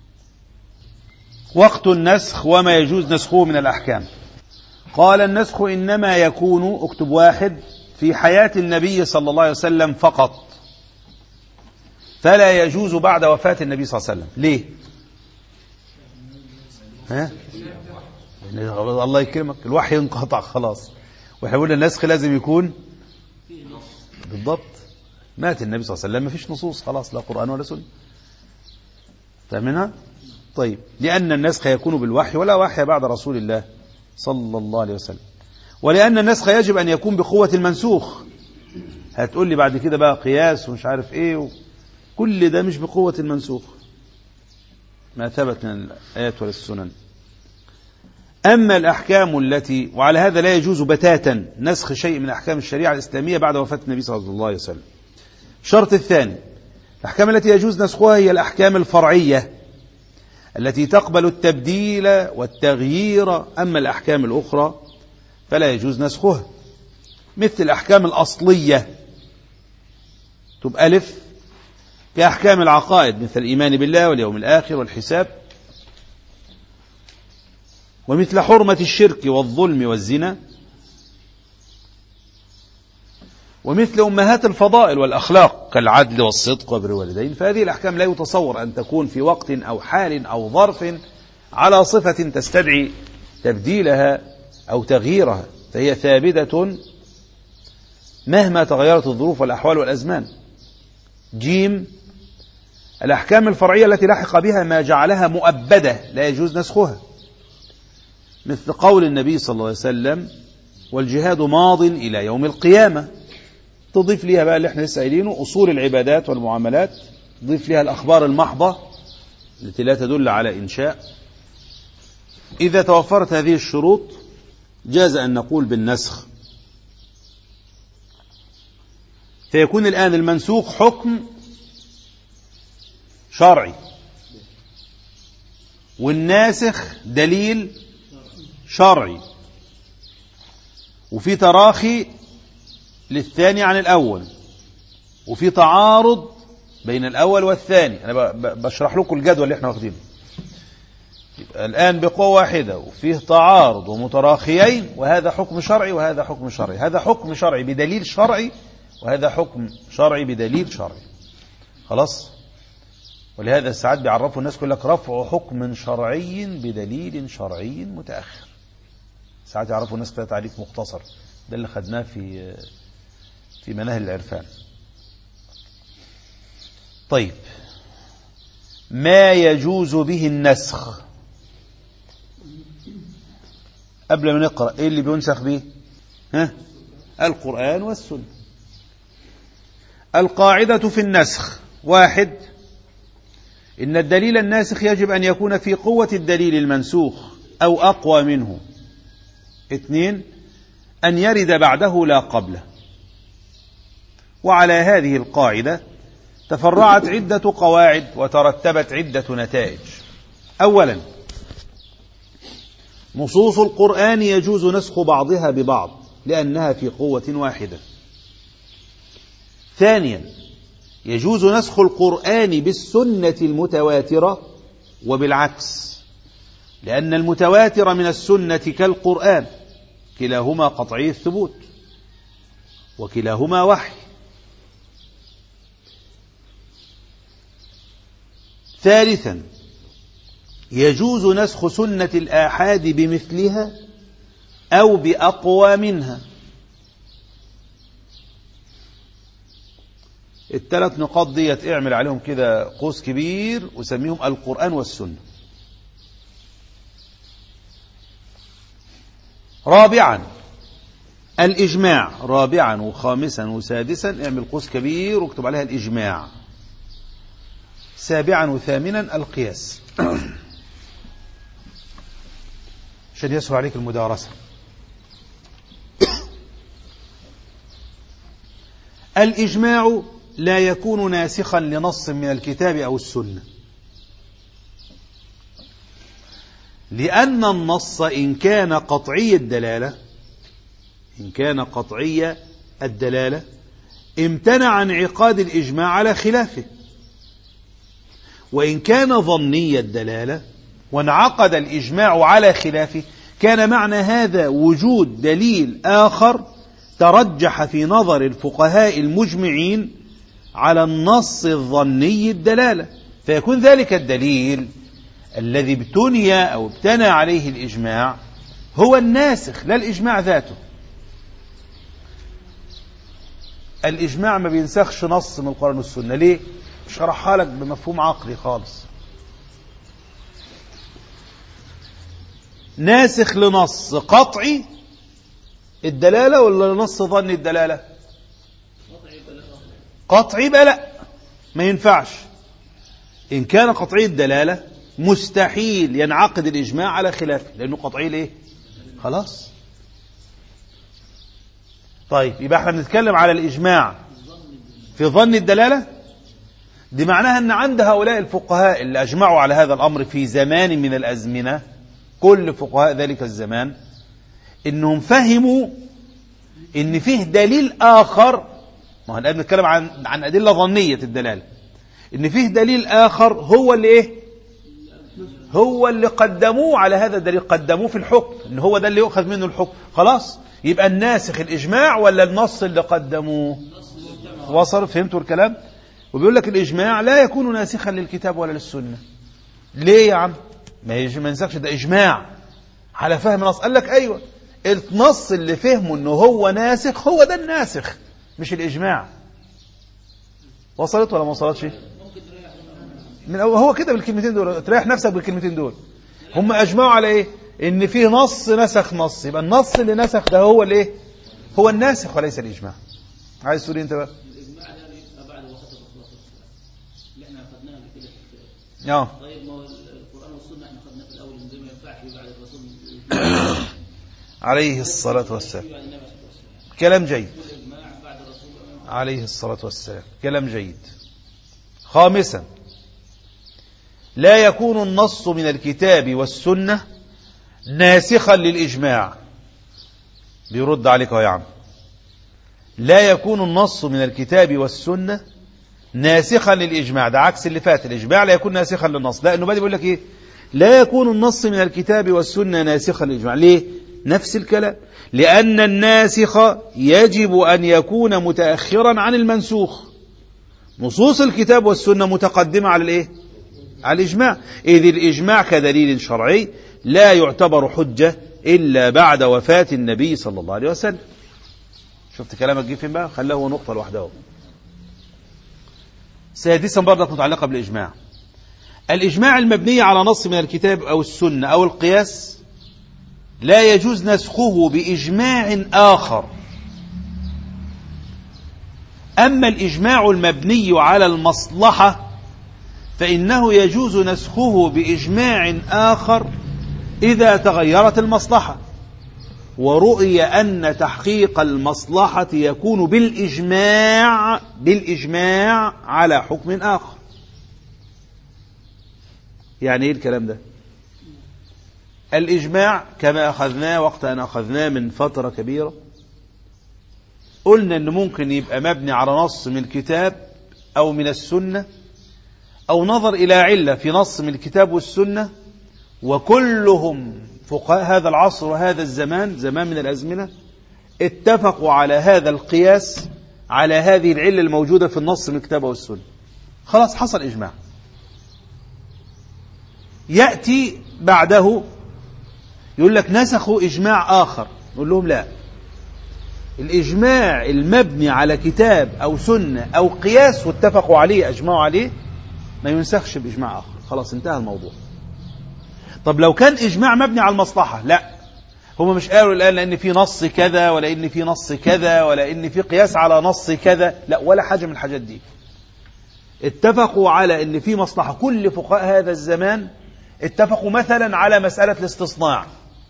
وقت النسخ وما يجوز نسخه من الأحكام. قال النسخ إنما يكون، اكتب واحد، في حياة النبي صلى الله عليه وسلم فقط، فلا يجوز بعد وفاة النبي صلى الله عليه وسلم. ليه؟ ها؟ الله يكرمك، الوحي انقطع خلاص، واحنا قلنا النسخ لازم يكون بالضبط، مات النبي صلى الله عليه وسلم، ما فيش نصوص خلاص، لا قرآن ولا سنة. فاهمينها؟ طيب، لأن النسخ يكون بالوحي ولا وحي بعد رسول الله صلى الله عليه وسلم، ولأن النسخ يجب أن يكون بقوة المنسوخ. هتقول لي بعد كده بقى قياس ومش عارف ايه كل ده مش بقوة المنسوخ، ما ثبت من الآيات ولا السنن. أما الأحكام التي، وعلى هذا لا يجوز بتاتا نسخ شيء من أحكام الشريعة الإسلامية بعد وفاة النبي صلى الله عليه وسلم. الشرط الثاني، الأحكام التي يجوز نسخها هي الأحكام الفرعية التي تقبل التبديل والتغيير، أما الأحكام الأخرى فلا يجوز نسخها، مثل الأحكام الأصلية، تبقى ألف، كأحكام العقائد مثل الإيمان بالله واليوم الآخر والحساب، ومثل حرمة الشرك والظلم والزنا، ومثل أمهات الفضائل والأخلاق كالعدل والصدق وبر الوالدين. فهذه الأحكام لا يتصور أن تكون في وقت أو حال أو ظرف على صفة تستدعي تبديلها أو تغييرها، فهي ثابتة مهما تغيرت الظروف والأحوال والأزمان. جيم، الأحكام الفرعية التي لحق بها ما جعلها مؤبدة لا يجوز نسخها، مثل قول النبي صلى الله عليه وسلم والجهاد ماض إلى يوم القيامة، تضيف ليها بقى اللي احنا لسه قايلينه، أصول العبادات والمعاملات، تضيف ليها الأخبار المحضة التي لا تدل على إنشاء. إذا توفرت هذه الشروط جاز أن نقول بالنسخ، فيكون الآن المنسوخ حكم شرعي والناسخ دليل شرعي، وفي تراخي للثاني عن الأول، وفي تعارض بين الأول والثاني. أنا بشرح لكم الجدول اللي احنا واخدينه الآن بقوة واحدة، وفيه تعارض ومتراخيين، وهذا حكم شرعي وهذا حكم شرعي، هذا حكم شرعي بدليل شرعي وهذا حكم شرعي بدليل شرعي. خلاص؟ ولهذا ساعات بيعرفوا الناس، يقول لك رفع حكم شرعي بدليل شرعي متأخر. ساعات يعرفوا الناس كده تعريف مختصر، ده اللي خدناه في مناهل العرفان. طيب، ما يجوز به النسخ، قبل ما نقرأ ايه اللي بينسخ به؟ القرآن والسنة. القاعدة في النسخ: واحد، إن الدليل الناسخ يجب أن يكون في قوة الدليل المنسوخ أو أقوى منه. اثنين، أن يرد بعده لا قبله. وعلى هذه القاعدة تفرعت عدة قواعد وترتبت عدة نتائج. أولا، نصوص القرآن يجوز نسخ بعضها ببعض لأنها في قوة واحدة. ثانيا يجوز نسخ القرآن بالسنة المتواترة وبالعكس، لأن المتواتر من السنة كالقرآن كلاهما قطعي الثبوت وكلاهما وحي. ثالثا يجوز نسخ سنة الآحاد بمثلها أو بأقوى منها. الثلاث نقاط ديت اعمل عليهم كده قوس كبير وسميهم القرآن والسنة. رابعا الإجماع. رابعا وخامسا وسادسا اعمل قوس كبير واكتب عليها الإجماع. سابعا وثامنا القياس عشان يسهل عليك المدارسة. الإجماع لا يكون ناسخا لنص من الكتاب أو السنة، لأن النص إن كان قطعي الدلالة امتنع عن انعقاد الإجماع على خلافه، وإن كان ظني الدلالة وانعقد الإجماع على خلافه كان معنى هذا وجود دليل آخر ترجح في نظر الفقهاء المجمعين على النص الظني الدلالة، فيكون ذلك الدليل الذي ابتني أو ابتنى عليه الإجماع هو الناسخ لا الإجماع ذاته. الإجماع ما بينسخش نص من القرآن والسنة. ليه؟ شرحها لك بمفهوم عقلي خالص. ناسخ لنص قطعي الدلالة ولا لنص ظني الدلالة؟ قطعي بلا ما ينفعش. إن كان قطعي الدلالة مستحيل ينعقد الإجماع على خلافه لأنه قطعي ليه؟ خلاص. طيب يبقى احنا بنتكلم على الإجماع في ظن الدلالة. دي معناها أن عند هؤلاء الفقهاء اللي أجمعوا على هذا الأمر في زمان من الأزمنة، كل فقهاء ذلك الزمان، إنهم فهموا إن فيه دليل آخر. ما هو الآن بنتكلم عن أدلة ظنية الدلالة، إن فيه دليل آخر هو اللي إيه؟ هو اللي قدموه على هذا الدليل، قدموه في الحكم إن هو ده اللي يؤخذ منه الحكم. خلاص يبقى الناسخ الإجماع ولا النص اللي قدموه؟ وصل؟ فهمتوا الكلام؟ وبيقول لك الإجماع لا يكون ناسخا للكتاب ولا للسنة. ليه يا عم؟ ما ينسخش، ده إجماع على فهم نص. قال لك أيوة، النص اللي فهمه إنه هو ناسخ هو ده الناسخ مش الإجماع. وصلت ولا ما وصلتش؟ هو كده بالكلمتين دول، تريح نفسك بالكلمتين دول. هم أجمعوا على إيه؟ إن فيه نص نسخ نص، يبقى النص اللي نسخ ده هو الإيه؟ هو الناسخ وليس الإجماع. عايز تقول أنت بقى؟ الإجماع ده يبقى بعد وفاة الرسول اللي احنا أخذناها كده في الكتاب. طيب ما هو القرآن والسنة احنا أخذناه في الأول، زي ما ينفعش بعد الرسول عليه الصلاة والسلام. كلام جيد. عليه الصلاة والسلام كلام جيد. خامسا لا يكون النص من الكتاب والسنة ناسخا للإجماع. بيرد عليك يا عم. لا يكون النص من الكتاب والسنة ناسخا للإجماع، ده عكس اللي فات. الإجماع لا يكون ناسخا للنص، لا إنه بدي بيقول لك إيه؟ لا يكون النص من الكتاب والسنة ناسخا للإجماع. ليه؟ نفس الكلام، لأن الناسخ يجب أن يكون متأخرا عن المنسوخ. نصوص الكتاب والسنة متقدمة على الإيه؟ على الإجماع، إذ الإجماع كدليل شرعي لا يعتبر حجة إلا بعد وفاة النبي صلى الله عليه وسلم. شفت كلامك جه فين بقى؟ خلاه هو نقطة لوحده. سادسا برضك متعلقة بالإجماع. الإجماع المبني على نص من الكتاب أو السنة أو القياس لا يجوز نسخه بإجماع آخر. أما الإجماع المبني على المصلحة فإنه يجوز نسخه بإجماع آخر إذا تغيرت المصلحة ورؤي أن تحقيق المصلحة يكون بالإجماع على حكم آخر. يعني إيه الكلام ده؟ الإجماع كما أخذناه وقت أن أخذناه من فترة كبيرة، قلنا أنه ممكن يبقى مبني على نص من الكتاب أو من السنة، أو نظر إلى علة في نص من الكتاب والسنة، وكلهم فقهاء هذا العصر وهذا الزمان، زمان من الأزمنة، اتفقوا على هذا القياس على هذه العلة الموجودة في النص من الكتاب والسنة. خلاص حصل إجماع. يأتي بعده يقول لك نسخوا إجماع آخر، نقول لهم لا، الإجماع المبني على كتاب أو سنة أو قياس واتفقوا عليه أجمعوا عليه ما ينسخش بإجماع آخر، خلاص انتهى الموضوع. طب لو كان إجماع مبني على المصلحة، لا، هم مش قالوا الآن لأن في نص كذا ولا إن في نص كذا ولا إن في قياس على نص كذا، لا، ولا حاجة من الحاجات دي. اتفقوا على إن في مصلحة. كل فقهاء هذا الزمان اتفقوا مثلا على مسألة الاستصناع،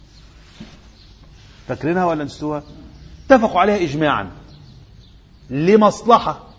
فاكرينها ولا نسوها؟ اتفقوا عليها إجماعا لمصلحة،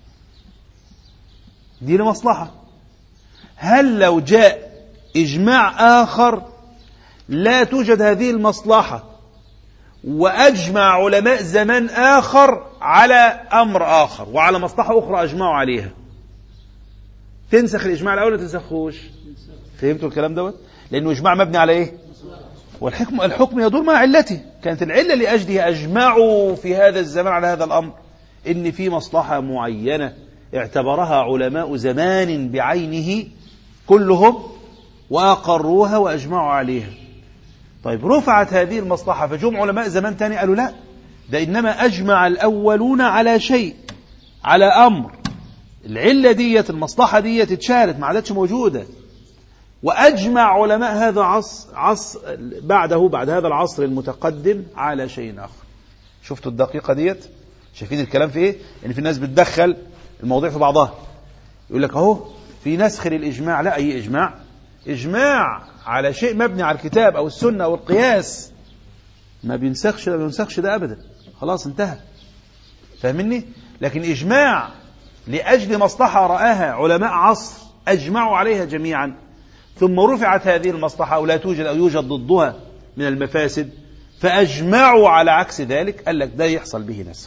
دي لمصلحة. هل لو جاء إجماع آخر لا توجد هذه المصلحة وأجمع علماء زمان آخر على أمر آخر وعلى مصلحة أخرى أجمعوا عليها، تنسخ الإجماع الأول ولا تنسخوش؟ فهمتوا الكلام دوت؟ لأنه إجماع مبني على إيه؟ والحكم يدور مع علته. كانت العلة لأجلها أجمعوا في هذا الزمان على هذا الأمر إن في مصلحة معينة اعتبرها علماء زمان بعينه كلهم وأقروها وأجمعوا عليها. طيب رفعت هذه المصلحة فجمع علماء زمان تاني قالوا لا، ده إنما أجمع الأولون على شيء، على أمر، العلة ديت المصلحة ديت اتشالت ما عادتش موجودة، وأجمع علماء هذا عصر بعد هذا العصر المتقدم على شيء آخر. شفتوا الدقيقة ديت؟ شايفين الكلام في إيه؟ يعني في الناس بتدخل المواضيع في بعضها، يقول لك أهو في نسخ للإجماع. لا، أي إجماع؟ إجماع على شيء مبني على الكتاب أو السنة أو القياس ما بينسخش ده أبدا، خلاص انتهى. فاهمني؟ لكن إجماع لأجل مصلحة رآها علماء عصر أجمعوا عليها جميعا، ثم رفعت هذه المصلحة أو لا توجد أو يوجد ضدها من المفاسد فأجمعوا على عكس ذلك، قال لك ده يحصل به نسخ.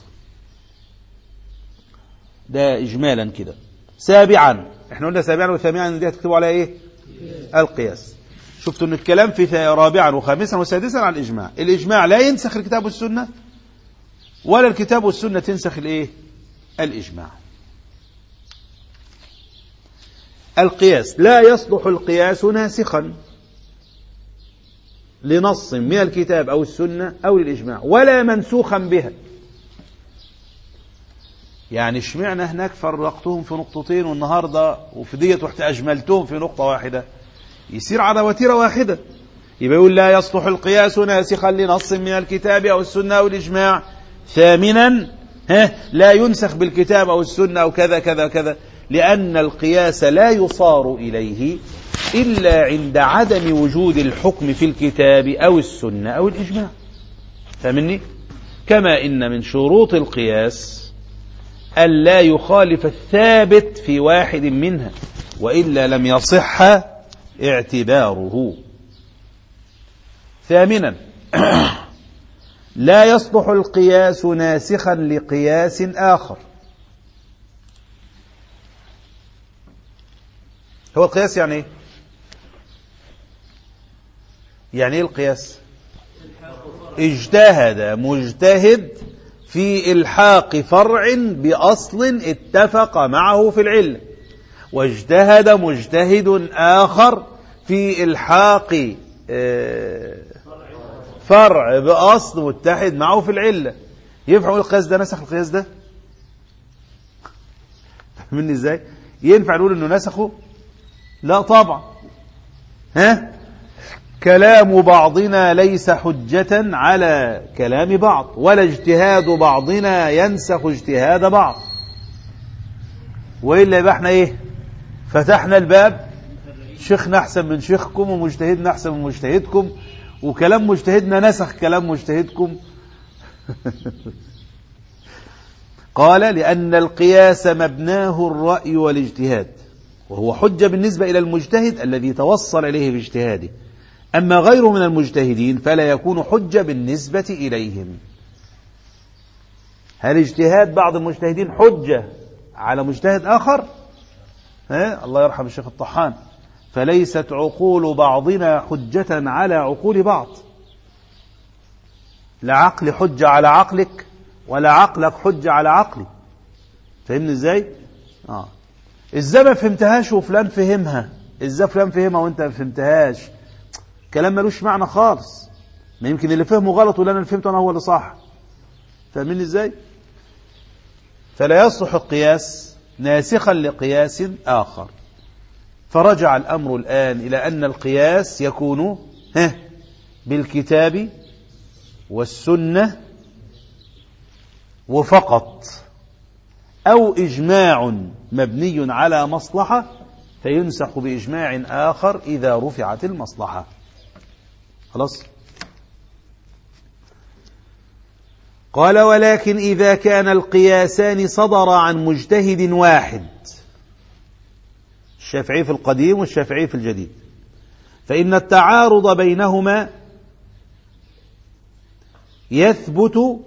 ده إجمالا كده. سابعا، احنا قلنا سابعا وثامعا دي هتكتبوا عليها ايه؟ القياس. شفتوا ان الكلام في رابعا وخامسا وسادسا على الإجماع. الإجماع لا ينسخ الكتاب والسنة ولا الكتاب والسنة تنسخ الايه؟ الإجماع. القياس لا يصلح القياس ناسخا لنص من الكتاب أو السنة أو للإجماع ولا منسوخا بها. يعني اشمعنى هناك فرقتهم في نقطتين والنهاردة وفي ديت وحتى أجملتهم في نقطة واحدة؟ يصير على وتيرة واحدة. يبقى يقول لا يصلح القياس ناسخا لنص من الكتاب أو السنة أو الإجماع. ثامنا لا ينسخ بالكتاب أو السنة أو كذا كذا كذا، لأن القياس لا يصار إليه إلا عند عدم وجود الحكم في الكتاب أو السنة أو الإجماع. فاهمني؟ كما إن من شروط القياس ألا يخالف الثابت في واحد منها وإلا لم يصح اعتباره. ثامنا لا يصلح القياس ناسخا لقياس آخر. هو القياس يعني ايه؟ يعني ايه القياس؟ اجتهد مجتهد في إلحاق فرع بأصل اتفق معه في العلة، واجتهد مجتهد آخر في إلحاق فرع بأصل متحد معه في العلة. ينفع القياس ده نسخ القياس ده؟ مني ازاي؟ ينفع نقول انه نسخه؟ لا طبعا. كلام بعضنا ليس حجة على كلام بعض، ولا اجتهاد بعضنا ينسخ اجتهاد بعض، وإلا يبقى احنا ايه؟ فتحنا الباب، شيخنا احسن من شيخكم ومجتهدنا احسن من مجتهدكم وكلام مجتهدنا نسخ كلام مجتهدكم. قال لأن القياس مبناه الرأي والاجتهاد، وهو حجة بالنسبة إلى المجتهد الذي توصل إليه باجتهاده، أما غيره من المجتهدين فلا يكون حجة بالنسبة إليهم. هل اجتهاد بعض المجتهدين حجة على مجتهد آخر؟ الله يرحم الشيخ الطحان: فليست عقول بعضنا حجة على عقول بعض. لا عقل حجة على عقلك ولا عقلك حجة على عقلي. فهمني ازاي؟ ازاي ما فهمتهاش وفلان فهمها؟ ازاي فلان فهمها وانت ما فهمتهاش؟ كلام ملوش معنى خالص. ما يمكن اللي فهمه غلط ولا انا اللي فهمته انا هو اللي صح. فاهمين ازاي؟ فلا يصلح القياس ناسخا لقياس آخر. فرجع الأمر الآن إلى أن القياس يكون بالكتاب والسنة وفقط، أو إجماع مبني على مصلحة فينسخ بإجماع آخر إذا رفعت المصلحة. خلاص. قال: ولكن إذا كان القياسان صدر عن مجتهد واحد، الشافعي في القديم والشافعي في الجديد، فإن التعارض بينهما يثبت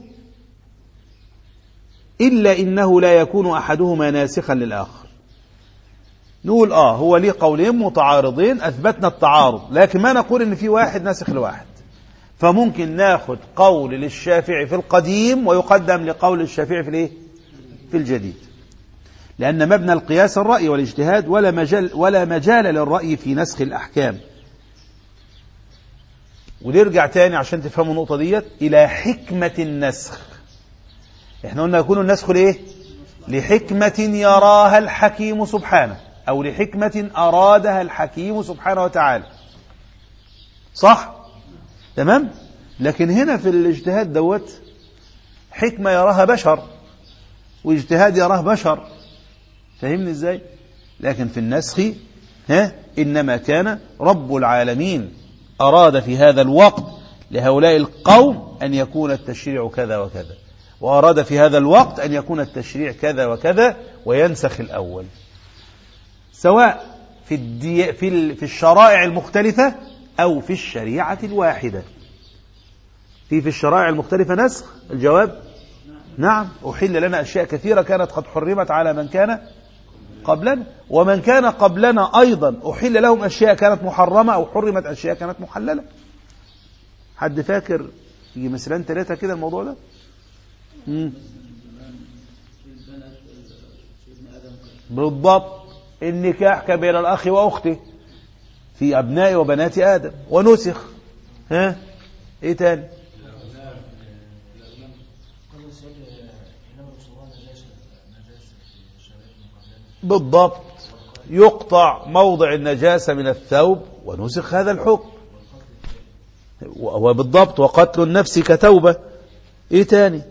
إلا إنه لا يكون أحدهما ناسخا للآخر. نقول هو ليه قولين متعارضين أثبتنا التعارض، لكن ما نقول إن في واحد ناسخ لواحد. فممكن ناخد قول للشافعي في القديم ويقدم لقول الشافعي في الجديد، لأن مبنى القياس الرأي والاجتهاد، ولا مجال للرأي في نسخ الأحكام. ونرجع تاني عشان تفهموا النقطة ديت إلى حكمة النسخ. احنا قلنا يكون النسخ لحكمة يراها الحكيم سبحانه، أو لحكمة أرادها الحكيم سبحانه وتعالى. صح؟ تمام؟ لكن هنا في الاجتهاد دوت حكمة يراها بشر واجتهاد يراه بشر. فهمني ازاي؟ لكن في النسخ إنما كان رب العالمين أراد في هذا الوقت لهؤلاء القوم أن يكون التشريع كذا وكذا، وأراد في هذا الوقت أن يكون التشريع كذا وكذا، وينسخ الأول، سواء في الشرائع المختلفة أو في الشريعة الواحدة. في الشرائع المختلفة نسخ؟ الجواب نعم. أحل لنا أشياء كثيرة كانت قد حرمت على من كان قبلنا، ومن كان قبلنا أيضا أحل لهم أشياء كانت محرمة أو حرمت أشياء كانت محللة. حد فاكر يجي مثلا 3 كده الموضوع ده؟ بالضبط. النكاح كان بين الأخ وأخته في أبناء وبنات آدم ونسخ. إيه تاني؟ بالضبط. يقطع موضع النجاسة من الثوب ونسخ هذا الحكم. وبالضبط. وقتل النفس كتوبة. إيه تاني؟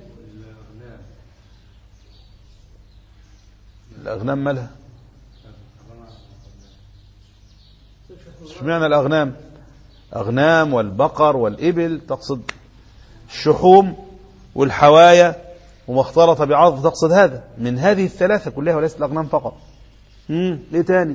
الأغنام مالها؟ اشمعنى الأغنام؟ أغنام والبقر والإبل تقصد الشحوم والحوايا وما اختلط بعض تقصد هذا من هذه الثلاثة كلها وليست الأغنام فقط. ليه تاني؟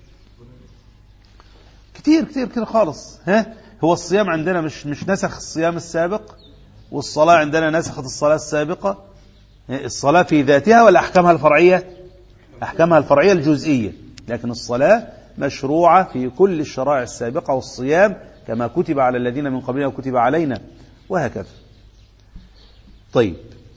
كتير كتير كتير خالص. هو الصيام عندنا مش نسخ الصيام السابق، والصلاة عندنا نسخت الصلاة السابقة. الصلاة في ذاتها ولا أحكامها الفرعية؟ أحكامها الفرعية الجزئية، لكن الصلاة مشروعة في كل الشرائع السابقة، والصيام كما كتب على الذين من قبلنا وكتب علينا، وهكذا. طيب.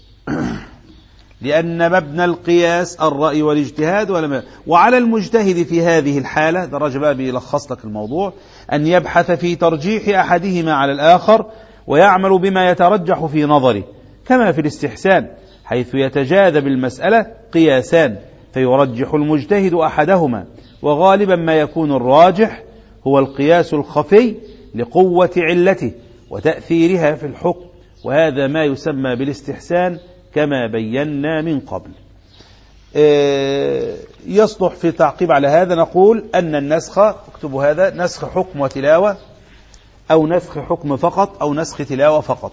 لأن مبنى القياس الرأي والاجتهاد، وعلى المجتهد في هذه الحالة، درجة بقى بيلخص لك الموضوع، أن يبحث في ترجيح أحدهما على الآخر ويعمل بما يترجح في نظره، كما في الاستحسان حيث يتجاذب المسألة قياسان فيرجح المجتهد أحدهما، وغالبا ما يكون الراجح هو القياس الخفي لقوة علته وتأثيرها في الحكم، وهذا ما يسمى بالاستحسان كما بينا من قبل. يصلح في تعقيب على هذا نقول أن النسخ، اكتبوا هذا، نسخ حكم وتلاوة، أو نسخ حكم فقط، أو نسخ تلاوة فقط.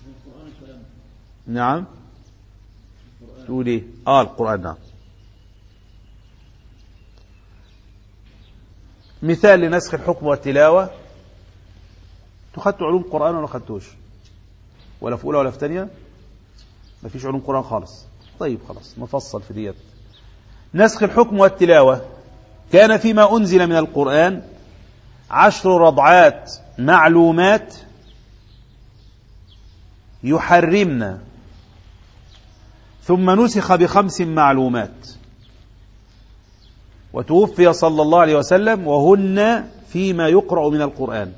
نعم. تقول ايه؟ القرآن. نعم. مثال لنسخ الحكم والتلاوة. خدتوا علوم قرآن ولا خدتوش؟ ولا في أولى ولا في تانية؟ ما فيش علوم قرآن خالص. طيب خلاص نفصل في ديت. نسخ الحكم والتلاوة كان فيما أنزل من القرآن 10 رضعات معلومات يحرمنا، ثم نسخ ب5 معلومات، وتوفي صلى الله عليه وسلم وهن فيما يقرأ من القرآن.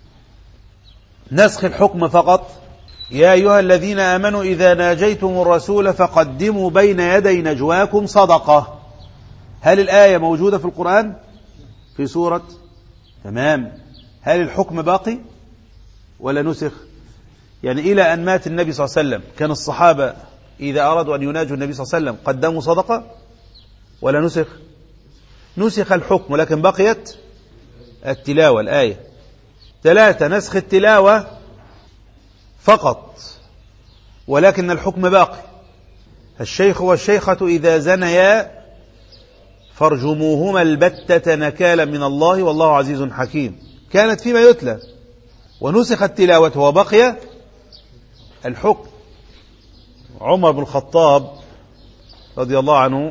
نسخ الحكم فقط: يا أيها الذين آمنوا إذا ناجيتم الرسول فقدموا بين يدي نجواكم صدقة. هل الآية موجودة في القرآن في سورة؟ تمام. هل الحكم باقي ولا نسخ؟ يعني إلى أن مات النبي صلى الله عليه وسلم كان الصحابة إذا أرادوا أن يناجوا النبي صلى الله عليه وسلم قدموا صدقة ولا نسخ؟ نسخ الحكم لكن بقيت التلاوة الآية. 3 نسخ التلاوة فقط ولكن الحكم باقي: الشيخ والشيخة إذا زنيا فارجموهما البتة نكالا من الله والله عزيز حكيم. كانت فيما يتلى ونسخ التلاوة وبقي الحكم. عمر بن الخطاب رضي الله عنه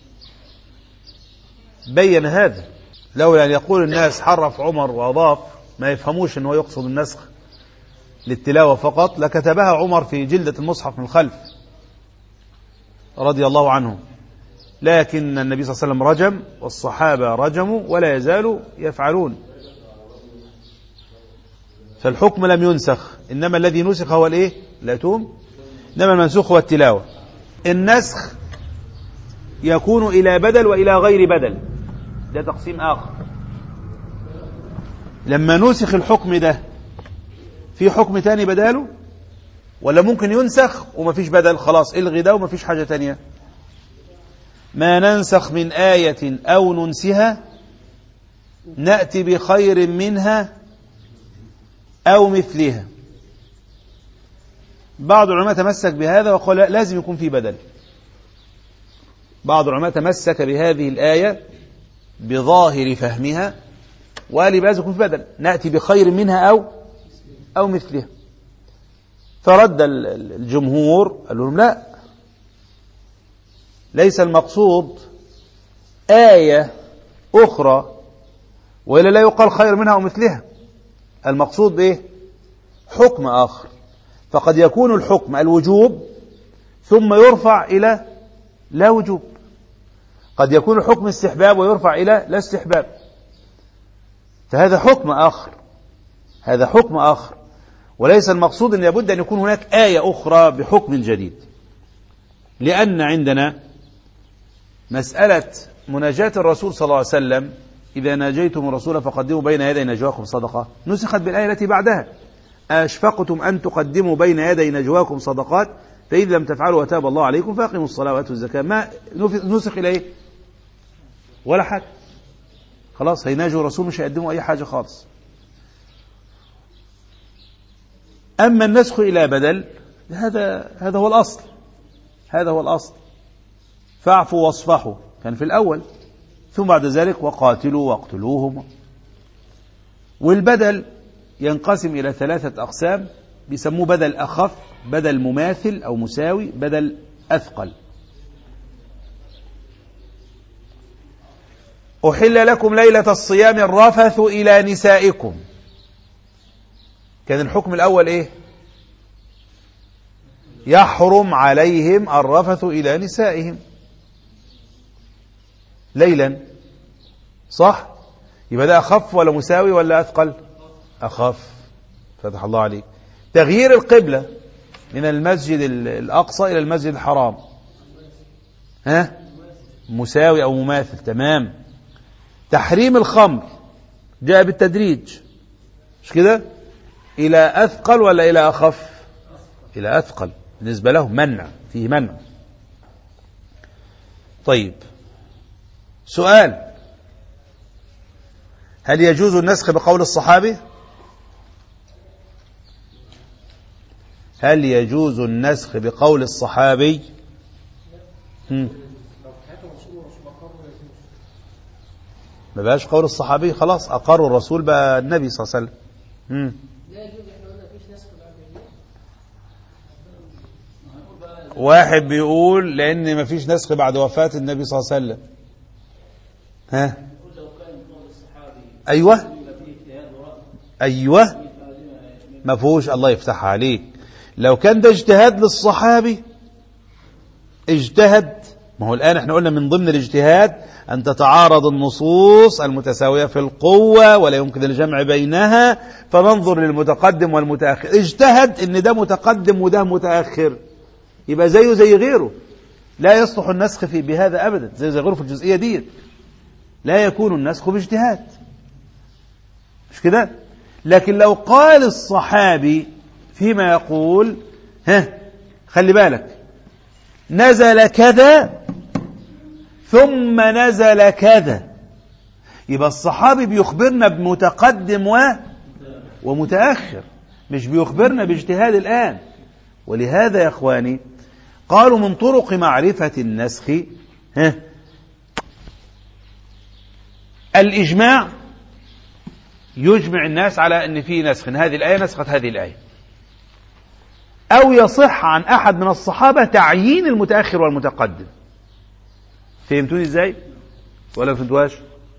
بين هذا، لولا أن يقول الناس حرف عمر وأضاف ما يفهموش أنه يقصد النسخ للتلاوة فقط لكتبها عمر في جلدة المصحف من الخلف رضي الله عنه. لكن النبي صلى الله عليه وسلم رجم والصحابة رجموا ولا يزالوا يفعلون، فالحكم لم ينسخ، إنما الذي نسخ هو الإيه؟ لا توم. إنما المنسوخ هو التلاوة. النسخ يكون إلى بدل وإلى غير بدل، ده تقسيم آخر. لما نسخ الحكم ده في حكم تاني بداله ولا ممكن ينسخ وما فيش بدل خلاص الغي ده وما فيش حاجة تانية؟ ما ننسخ من آية أو ننسها نأتي بخير منها أو مثلها. بعض العلماء تمسك بهذا وقال لازم يكون في بدل. بعض العلماء تمسك بهذه الآية بظاهر فهمها وقال لازم يكون في بدل، نأتي بخير منها أو مثلها. فرد الجمهور قال لهم لا، ليس المقصود آية أخرى وإلا لا يقال خير منها أو مثلها، المقصود بإيه؟ حكم آخر. فقد يكون الحكم الوجوب ثم يرفع إلى لا وجوب، قد يكون الحكم استحباب ويرفع إلى لا استحباب، فهذا حكم آخر، هذا حكم آخر. وليس المقصود أن لابد أن يكون هناك آية أخرى بحكم جديد، لأن عندنا مسألة مناجاة الرسول صلى الله عليه وسلم: إذا ناجيتم الرسول فقدموا بين يدي نجواكم صدقة، نسخت بالآية التي بعدها: أشفقتم أن تقدموا بين يدي نجواكم صدقات فإذا لم تفعلوا وتاب الله عليكم فأقيموا الصلاة وآتوا الزكاة. ما نسخ إلى إيه؟ ولا حاجة، خلاص هيناجوا الرسول مش هيقدموا أي حاجة خالص. أما النسخ إلى بدل هذا هو الأصل، هذا هو الأصل. فاعفوا واصفحوا كان في الأول، ثم بعد ذلك وقاتلوا واقتلوهم. والبدل ينقسم إلى 3 أقسام، بيسموه بدل أخف، بدل مماثل أو مساوي، بدل أثقل. أحل لكم ليلة الصيام الرفث إلى نسائكم. كان الحكم الأول إيه؟ يحرم عليهم الرفث إلى نسائهم ليلا، صح؟ يبقى ده أخف ولا مساوي ولا أثقل؟ أخف. فتح الله عليك. تغيير القبلة من المسجد الأقصى إلى المسجد الحرام، مساوي أو مماثل، تمام. تحريم الخمر جاء بالتدريج، مش كده؟ إلى أثقل ولا إلى أخف؟ إلى أثقل، بالنسبة له منع، فيه منع. طيب سؤال: هل يجوز النسخ بقول الصحابي؟ هل يجوز النسخ بقول الصحابي؟ ما بقاش قول الصحابي، خلاص أقر الرسول بقى النبي صلى الله عليه وسلم. لا يجوز، احنا قلنا مفيش نسخ بعد النبي. واحد بيقول لأن ما فيش نسخ بعد وفاة النبي صلى الله عليه وسلم. ها؟ أيوة أيوة، ما فيهوش. الله يفتح عليك، لو كان ده اجتهاد للصحابي اجتهد. ما هو الآن احنا قلنا من ضمن الاجتهاد أن تتعارض النصوص المتساوية في القوة ولا يمكن الجمع بينها، فننظر للمتقدم والمتأخر. اجتهد ان ده متقدم وده متأخر، يبقى زيه زي غيره، لا يصلح النسخ في بهذا أبدا، زي غيره في الجزئية دي. لا يكون النسخ باجتهاد، مش كده؟ لكن لو قال الصحابي فيما يقول خلي بالك نزل كذا ثم نزل كذا، يبقى الصحابي بيخبرنا بمتقدم ومتأخر، مش بيخبرنا باجتهاد الآن. ولهذا يا إخواني قالوا من طرق معرفة النسخ الإجماع، يجمع الناس على أن في نسخ، هذه الآية نسخت هذه الآية، أو يصح عن أحد من الصحابة تعيين المتأخر والمتقدم. فهمتوني إزاي ولا فهمتواش؟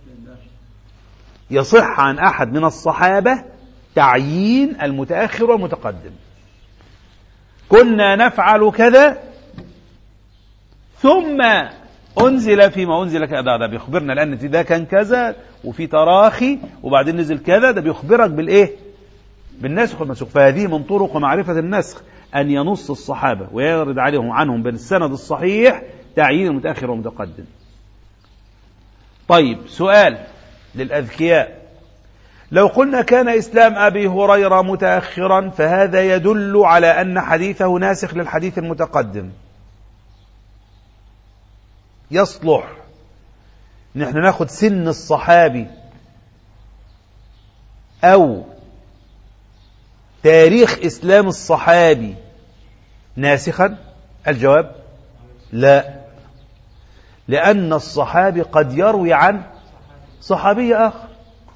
يصح عن أحد من الصحابة تعيين المتأخر والمتقدم، كنا نفعل كذا ثم أنزل فيما أنزل كذا، ده بيخبرنا لأن ده كان كذا وفي تراخي وبعدين نزل كذا، ده بيخبرك بالإيه؟ بالنسخ والمنسوخ. فهذه من طرق معرفة النسخ أن ينص الصحابة ويرد عليهم عنهم بالسند الصحيح تعيين المتأخر والمتقدم. طيب سؤال للأذكياء، لو قلنا كان إسلام أبي هريرة متأخرا فهذا يدل على أن حديثه ناسخ للحديث المتقدم، يصلح نحن ناخد سن الصحابي أو تاريخ إسلام الصحابي ناسخا؟ الجواب لا، لأن الصحابي قد يروي عن صحابي آخر.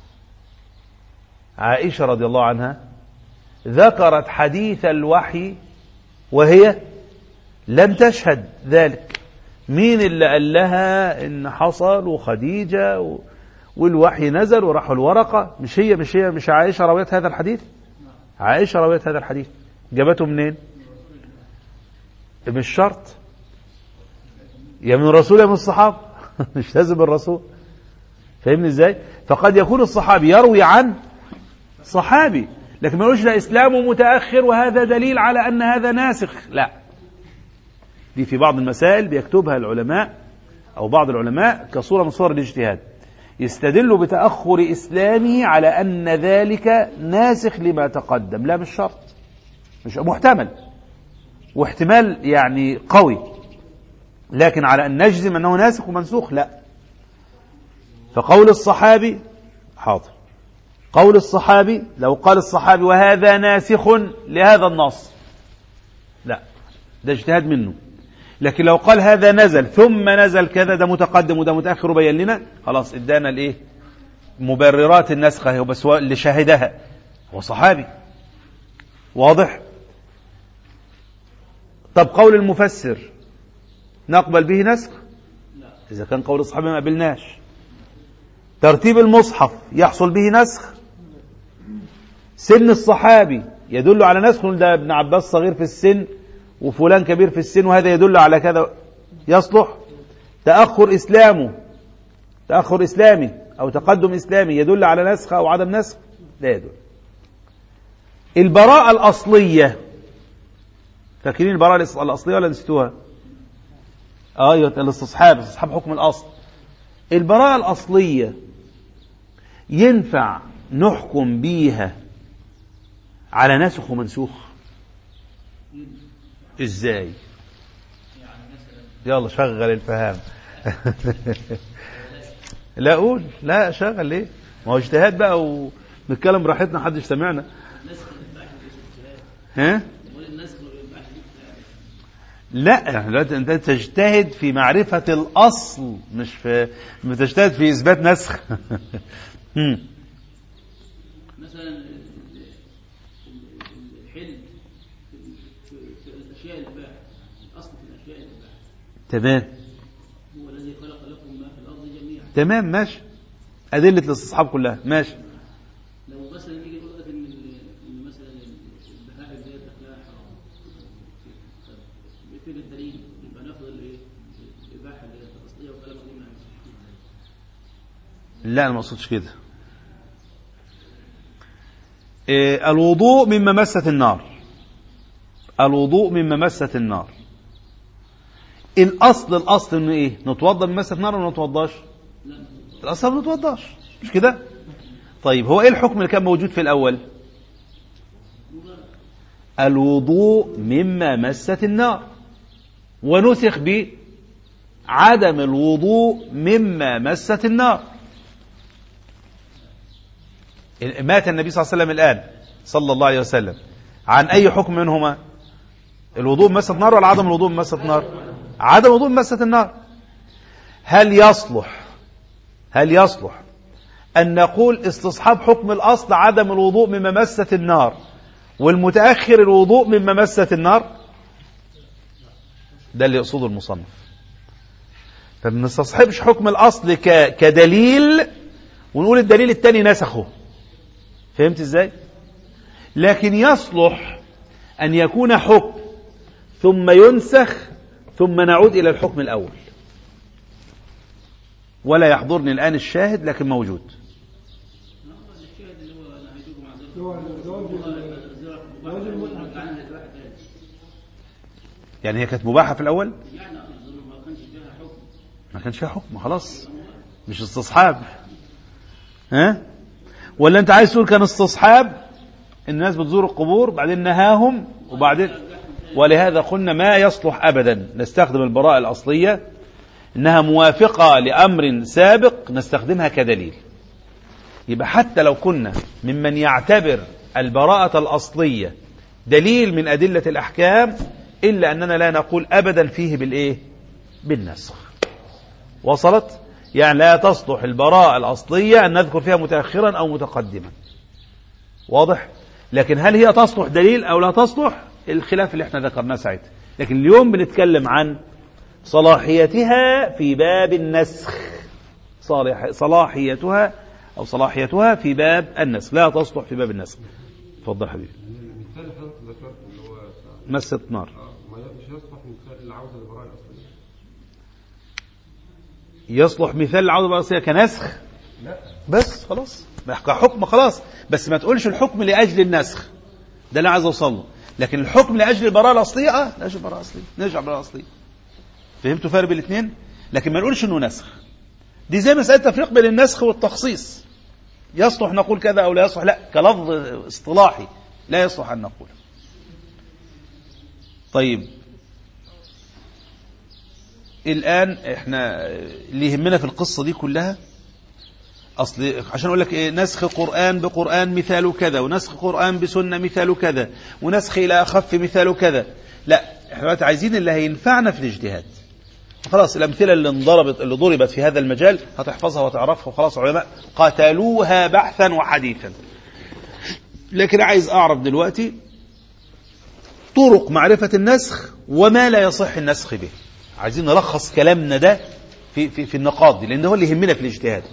عائشة رضي الله عنها ذكرت حديث الوحي وهي لم تشهد ذلك. مين اللي قال لها إن حصل وخديجة والوحي نزل وراحوا الورقة؟ مش عائشة رويت هذا الحديث؟ عائشة رويت هذا الحديث، جابته منين؟ مش شرط يا من الرسول يا من الصحابة مش لازم الرسول. فاهمني ازاي؟ فقد يكون الصحابي يروي عن صحابي لكن ما يقولش لا إسلامه متأخر وهذا دليل على أن هذا ناسخ، لا. دي في بعض المسائل بيكتبها العلماء أو بعض العلماء كصورة من صور الاجتهاد، يستدل بتأخر إسلامه على أن ذلك ناسخ لما تقدم. لا، مش شرط، مش محتمل، واحتمال يعني قوي، لكن على أن نجزم أنه ناسخ ومنسوخ لا. فقول الصحابي حاضر، قول الصحابي لو قال الصحابي وهذا ناسخ لهذا النص لا، ده اجتهاد منه. لكن لو قال هذا نزل ثم نزل كذا، ده متقدم وده متأخر وبين لنا، خلاص ادانا الايه؟ مبررات النسخ، هو بس اللي شاهدها هو صحابي. واضح؟ طب قول المفسر نقبل به نسخ؟ إذا كان قول الصحابي ما قبلناش. ترتيب المصحف يحصل به نسخ؟ سن الصحابي يدل على نسخ، ده ابن عباس صغير في السن وفلان كبير في السن وهذا يدل على كذا، يصلح. تأخر إسلامي أو تقدم إسلامي يدل على نسخ أو عدم نسخ؟ لا يدل. البراءة الأصلية، فاكرين البراءة الأصلية ولا نسيتوها؟ الاستصحاب حكم الأصل. البراءة الأصلية ينفع نحكم بيها على ناسخ ومنسوخ؟ ازاي؟ يلا شغل الفهام لا قول، لا شغل ليه؟ ما هو اجتهاد بقى ونتكلم براحتنا، محدش سمعنا. لا، دلوقتي انت تجتهد في معرفة الأصل، مش تجتهد في إثبات نسخ. مثلا الحل في الأشياء الإباحة، الأصل في الأشياء الإباحة. تمام. هو الذي خلق لكم ما في الأرض جميعا. تمام ماشي. أدلة الاستصحاب كلها ماشي. لو مثلا يجي يقول لك إن مثلا البهائم دي دخلها حرام، في الدليل يبقى ناخذ الإباحة الأصلية وكلام قديم. لا أنا ما أقصدش كده. الوضوء مما مست النار، الوضوء مما مست النار. الأصل إنه إيه؟ نتوضأ من مست النار ولا ما نتوضاش؟ الأصل ما نتوضاش، مش كده؟ طيب هو إيه الحكم اللي كان موجود في الأول؟ الوضوء مما مست النار، ونسخ بعدم الوضوء مما مست النار. مات النبي صلى الله عليه وسلم الآن صلى الله عليه وسلم عن أي حكم منهما؟ الوضوء مست النار ولا عدم الوضوء مست النار؟ عدم الوضوء مست النار. هل يصلح أن نقول استصحاب حكم الأصل عدم الوضوء مما مست النار والمتأخر الوضوء مما مست النار؟ ده اللي يقصده المصنف. فما نستصحبش حكم الأصل كدليل ونقول الدليل الثاني نسخه. فهمت ازاي؟ لكن يصلح أن يكون حكم ثم ينسخ ثم نعود إلى الحكم الأول. ولا يحضرني الآن الشاهد لكن موجود. يعني هي كانت مباحة في الأول؟ ما كانش فيها حكم خلاص، مش استصحاب. ها؟ ولا أنت عايز تقول كان استصحاب، الناس بتزور القبور بعدين نهاهم وبعدين. ولهذا قلنا ما يصلح أبدا نستخدم البراءة الأصلية إنها موافقة لأمر سابق نستخدمها كدليل. يبقى حتى لو كنا ممن يعتبر البراءة الأصلية دليل من أدلة الأحكام إلا أننا لا نقول أبدا فيه بالإيه؟ بالنسخ. وصلت؟ يعني لا تصلح البراءة الأصلية أن نذكر فيها متأخرا أو متقدما. واضح؟ لكن هل هي تصلح دليل أو لا تصلح؟ الخلاف اللي احنا ذكرناه ساعتها. لكن اليوم بنتكلم عن صلاحيتها في باب النسخ. صلاحيتها أو صلاحيتها في باب النسخ، لا تصلح في باب النسخ. تفضل حبيبي. مثال حضرتك ذكرت اللي هو مست نار. مش يصلح مثال العودة للبراءة الأصلية. يصلح مثال العودة للبراءة الأصلية كنسخ؟ لا بس خلاص كحكم خلاص، بس ما تقولش الحكم لأجل النسخ، ده اللي عايز أوصله. لكن الحكم لأجل البراءة الأصلية لأجل البراءة الأصلية، نرجع البراءة الأصلية. فهمتوا فرق بين الاثنين؟ لكن ما نقولش إنه نسخ. دي زي مسألة تفريق بين النسخ والتخصيص. يصلح نقول كذا أو لا يصلح، لا كلفظ اصطلاحي لا يصلح أن نقول. طيب الآن احنا اللي يهمنا في القصة دي كلها أصل عشان أقول لك إيه، نسخ قرآن بقرآن مثال كذا، ونسخ قرآن بسنة مثال كذا، ونسخ إلى أخف مثال كذا. لا، احنا عايزين اللي هينفعنا في الاجتهاد. خلاص الأمثلة اللي ضربت في هذا المجال هتحفظها وتعرفها وخلاص. علماء قتلوها بحثا وحديثا. لكن عايز أعرف دلوقتي طرق معرفة النسخ وما لا يصح النسخ به. عايزين نلخص كلامنا ده في النقاط دي، لأنه هو اللي يهمنا في الاجتهاد.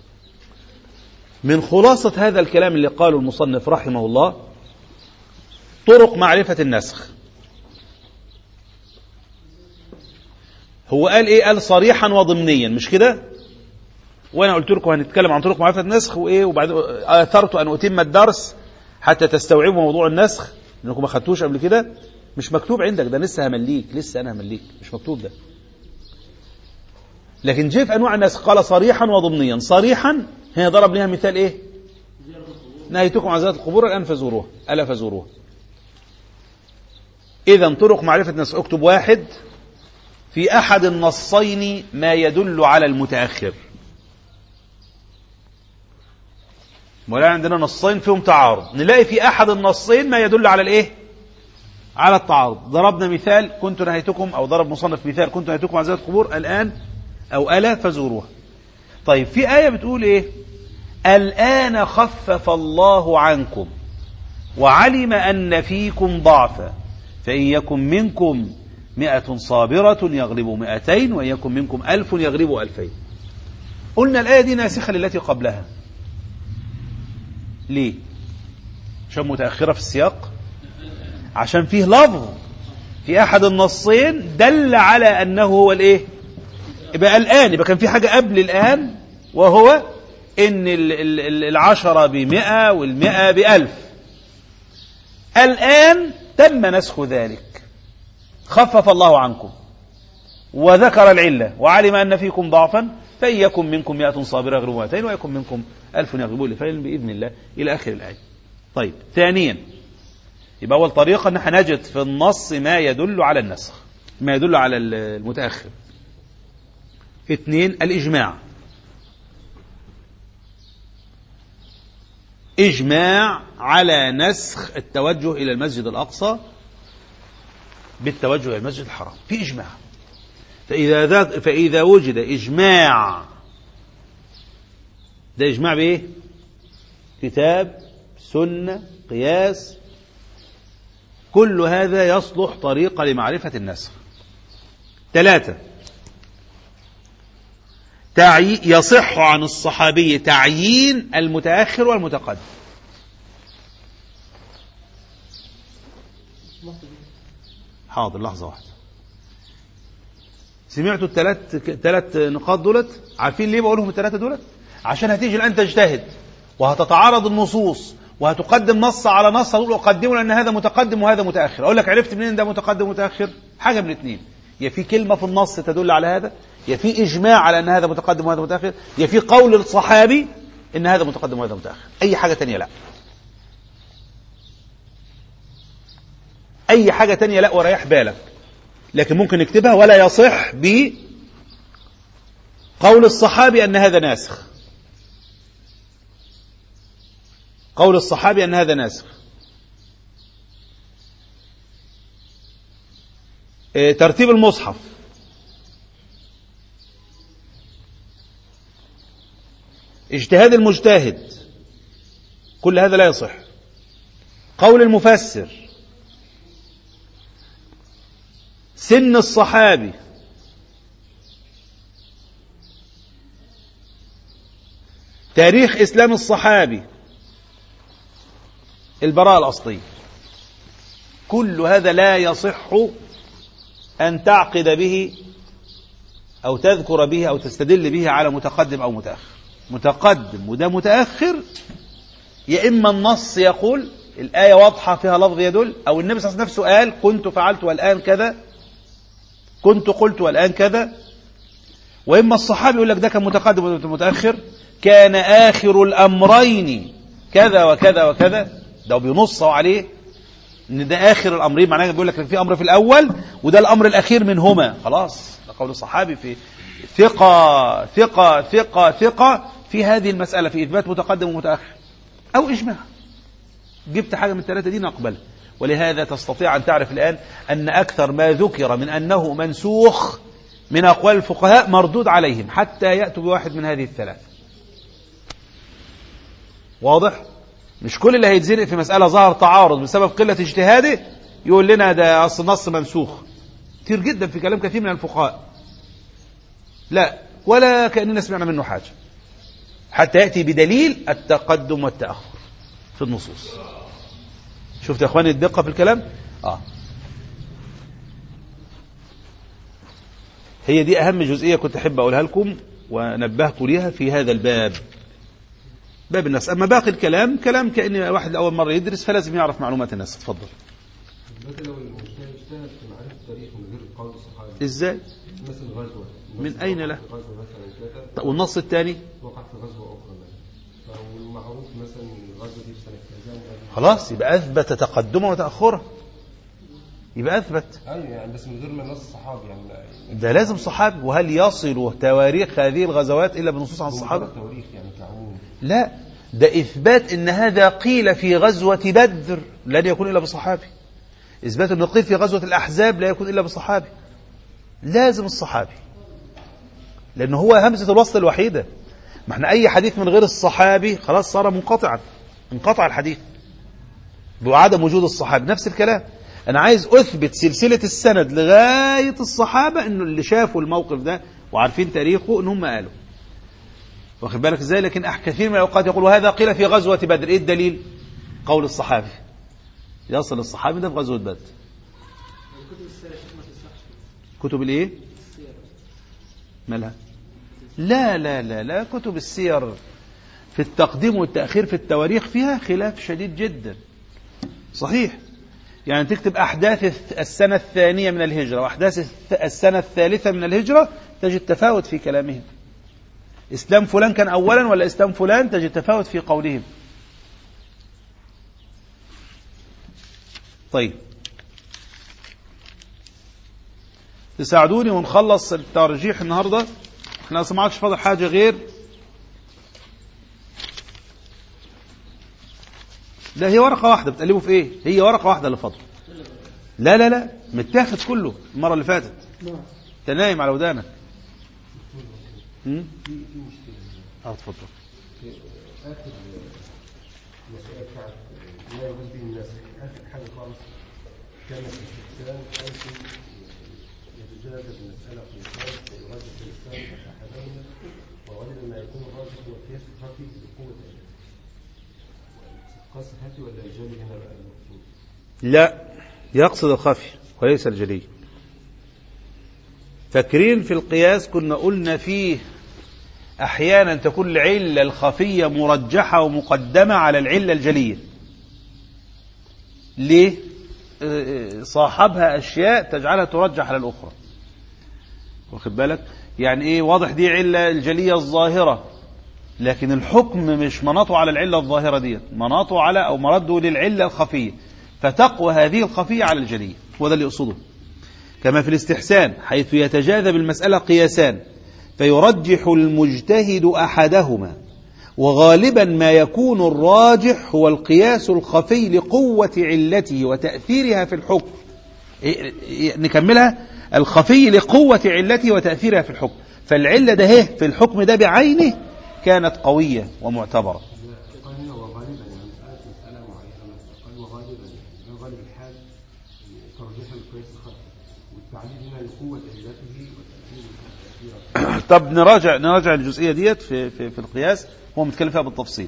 من خلاصة هذا الكلام اللي قاله المصنف رحمه الله طرق معرفة النسخ. هو قال ايه؟ قال صريحا وضمنيا، مش كده؟ وانا قلت لكم هنتكلم عن طرق معرفة النسخ وايه، وبعد اثرت ان اتم الدرس حتى تستوعبوا موضوع النسخ لانكم ما خدتوش قبل كده. مش مكتوب عندك ده، لسه انا همليك، مش مكتوب ده. لكن جه في انواع النسخ قال صريحا وضمنيا. صريحا هنا ضرب لها مثال ايه؟ نهيتكم عن زيارة القبور الان فزوروها، الا فزوروها. اذا طرق معرفة النسخ، اكتب واحد: في أحد النصين ما يدل على المتأخر. ولا عندنا نصين فيهم تعارض، نلاقي في أحد النصين ما يدل على الإيه؟ على التعارض. ضربنا مثال كنت نهيتكم، أو ضرب مصنف مثال كنت نهيتكم عن زيارة القبور الآن أو ألا فزوروها. طيب في آية بتقول إيه؟ الآن خفف الله عنكم وعلم أن فيكم ضعفا فإن يكن منكم 100 صابرة يغلبوا 200 وإن يكن منكم 1000 يغلبوا 2000. قلنا الآية دي ناسخة للتي قبلها. ليه؟ عشان متأخرة في السياق، عشان فيه لفظ في أحد النصين دل على أنه هو الإيه؟ يبقى الآن، يبقى كان في حاجة قبل الآن، وهو إن 10 ب100 وال100 ب1000. الآن تم نسخ ذلك، خفف الله عنكم وذكر العلة وعلم أن فيكم ضعفا فإن يكن منكم 100 صابرة يغلبوا 200 ويكن منكم 1000 يغلبوا 2000 بإذن الله إلى آخر الآية. طيب ثانيا، يبقى أول طريقة أن احنا نجد في النص ما يدل على النسخ، ما يدل على المتأخر. 2 الإجماع. إجماع على نسخ التوجه إلى المسجد الأقصى بالتوجه إلى المسجد الحرام، في إجماع. فإذا وجد إجماع، ده إجماع بإيه؟ كتاب، سنة، قياس، كل هذا يصلح طريقة لمعرفة النسخ. 3 يصح عن الصحابي تعيين المتأخر والمتقدم. حاضر، لحظة واحدة. سمعتوا الثلاث نقاط دولت؟ عارفين ليه بقولهم الثلاثة دولت؟ عشان هتيجي الآن تجتهد وهتتعارض النصوص وهتقدم نص على نص، هتقول أقدمه لأن هذا متقدم وهذا متأخر. أقول لك عرفت منين ده متقدم ومتأخر؟ حاجة من الاثنين، يا في كلمة في النص تدل على هذا، يا في إجماع على أن هذا متقدم وهذا متأخر، يا في قول الصحابي أن هذا متقدم وهذا متأخر. أي حاجة تانية لا، أي حاجة تانية لا، وريح بالك. لكن ممكن نكتبها ولا يصح بقول الصحابي أن هذا ناسخ، قول الصحابي أن هذا ناسخ. ترتيب المصحف، اجتهاد المجتهد، كل هذا لا يصح. قول المفسر، سن الصحابي، تاريخ إسلام الصحابي، البراءة الأصلية، كل هذا لا يصح أن تعقد به أو تذكر به أو تستدل به على متقدم أو متأخر. متقدم وده متأخر، يا إما النص يقول الآية واضحة فيها لفظ يدل، أو النبي صلى الله عليه وسلم نفسه قال كنت فعلت والآن كذا، كنت قلت والآن كذا. وإما الصحابي يقول لك ده كان متقدم وده متأخر، كان آخر الأمرين كذا وكذا وكذا، ده بينصوا عليه ان ده آخر الأمرين، معناه بيقول لك في أمر في الأول وده الأمر الأخير منهما، خلاص ده قول الصحابي في ثقة ثقة ثقة ثقة في هذه المسألة، في إثبات متقدم ومتأخر أو إجماع. جبت حاجة من الثلاثة دي نقبل. ولهذا تستطيع أن تعرف الآن أن أكثر ما ذكر من أنه منسوخ من أقوال الفقهاء مردود عليهم حتى يأتوا بواحد من هذه الثلاثة. واضح؟ مش كل اللي هيتزنق في مسألة ظهر تعارض بسبب قلة اجتهاده يقول لنا ده أصل النص منسوخ. كتير جدا في كلام كثير من الفقهاء، لا ولا كأننا سمعنا منه حاجة حتى يأتي بدليل التقدم والتأخر في النصوص. شفت يا أخواني الدقة في الكلام؟ هي دي أهم جزئية كنت أحب أقولها لكم ونبهت ليها في هذا الباب، باب الناس. أما باقي الكلام كلام كأن واحد أول مرة يدرس فلازم يعرف معلومات الناس. تفضل. لو المجتهد اجتهد في معرفة التاريخ من غير قول الصحابي، إزاي؟ مثل غزوة من أين له؟ غزوة مثلا كذا، والنص الثاني وقع في غزوة أخرى مثلا، فالمعروف مثلا الغزوة دي في سنة كذا، خلاص يبقى أثبت تقدمه وتأخره، يبقى أثبت. أيوة يعني بس من غير ما نص صحابي يعني، ده لازم صحابي. وهل يصل تواريخ هذه الغزوات إلا بنصوص عن الصحابة؟ التواريخ يعني كعموم. لا، ده إثبات إن هذا قيل في غزوة بدر لن يكون إلا بصحابي. إثبات النقيض في غزوة الأحزاب لا يكون إلا بالصحابي، لازم الصحابي، لأنه هو همزة الوصل الوحيدة. ما احنا أي حديث من غير الصحابي خلاص صار منقطعا، انقطع الحديث بعدم وجود الصحابي. نفس الكلام، أنا عايز أثبت سلسلة السند لغاية الصحابة إنه اللي شافوا الموقف ده وعارفين تاريخه إن هم قالوا، واخد بالك إزاي. لكن كثير من الأوقات يقول وهذا قيل في غزوة بدر، إيه الدليل؟ قول الصحابي، يصل الصحابي ده في غزوة بدر. كتب الإيه؟ مالها؟ لا لا لا لا، كتب السير في التقديم والتأخير في التواريخ فيها خلاف شديد جدا. صحيح، يعني تكتب أحداث السنة الثانية من الهجرة وأحداث السنة الثالثة من الهجرة تجد تفاوت في كلامهم. إسلام فلان كان أولا ولا إسلام فلان، تجد تفاوت في قولهم. طيب تساعدوني ونخلص الترجيح النهاردة. احنا ما عادش فاضل حاجة غير لا، هي ورقة واحدة بتقلبوا في ايه؟ هي ورقة واحدة اللي فاضل. لا لا لا، متاخد كله المرة اللي فاتت. انت نايم على ودانك. اتفضل. اخر مسألة بتاعت لا يجوز به الناس، اخر حاجة خالص كانت الاستحسان حيث يتجاوز المسألة في الإسلام ويرجح الإسلام أحدهما، وغالبا ما يكون الراجح هو القياس الخفي بقوة القياس الخفي ولا الجلي هنا بقى المقصود؟ لا، يقصد الخفي وليس الجلي. فاكرين في القياس كنا قلنا فيه أحيانا تكون العلة الخفية مرجحة ومقدمة على العلة الجلية. ليه؟ صاحبها أشياء تجعلها ترجح على الأخرى، واخد بالك؟ يعني إيه؟ واضح دي علة الجلية الظاهرة، لكن الحكم مش مناطه على العلة الظاهرة دي، مناطه على أو مرده للعلة الخفية، فتقوى هذه الخفية على الجلية، وده اللي يقصده. كما في الاستحسان حيث يتجاذب المسألة قياسان فيرجح المجتهد أحدهما، وغالبا ما يكون الراجح هو القياس الخفي لقوة علته وتأثيرها في الحكم. نكملها، الخفي لقوة علته وتأثيرها في الحكم، فالعلة ده في الحكم ده بعينه كانت قوية ومعتبرة. غالب الحال ترجيح القياس الخفي والتعليل هنا لقوة علته وتأثيرها. طب نراجع الجزئية ديت في القياس، هو متكلم فيها بالتفصيل.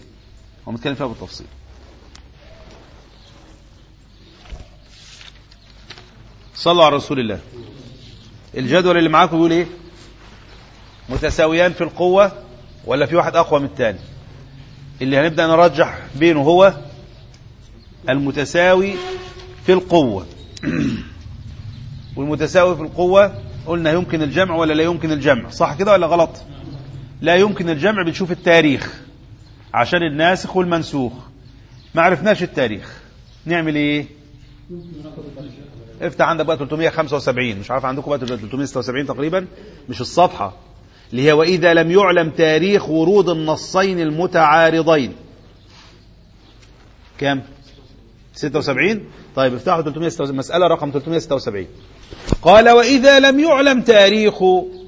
صلوا على رسول الله. الجدول اللي معاكم بيقول ايه؟ متساويان في القوة ولا في واحد أقوى من الثاني؟ اللي هنبدأ نرجح بينه هو المتساوي في القوة. والمتساوي في القوة قلنا يمكن الجمع ولا لا يمكن الجمع، صح كده ولا غلط؟ لا يمكن الجمع. بنشوف التاريخ عشان الناسخ والمنسوخ. ما عرفناش التاريخ نعمل ايه؟ افتح عندك بقى 375، مش عارف عندكم بقى 376 تقريبا، مش الصفحة اللي هي وإذا لم يعلم تاريخ ورود النصين المتعارضين. كم؟ 76. طيب افتحوا 376، مسألة رقم 376. قال وإذا لم يعلم تاريخ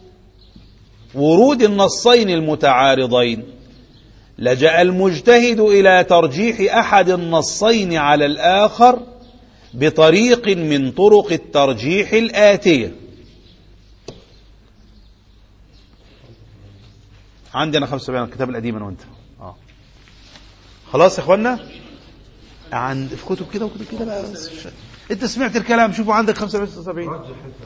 ورود النصين المتعارضين لجأ المجتهد إلى ترجيح أحد النصين على الآخر بطريق من طرق الترجيح الآتية. عندنا 75 الكتاب القديم أنا وأنت. خلاص يا إخوانا، في كتب كده وكتب كده بقى. أنت سمعت الكلام، شوفوا عندك 75.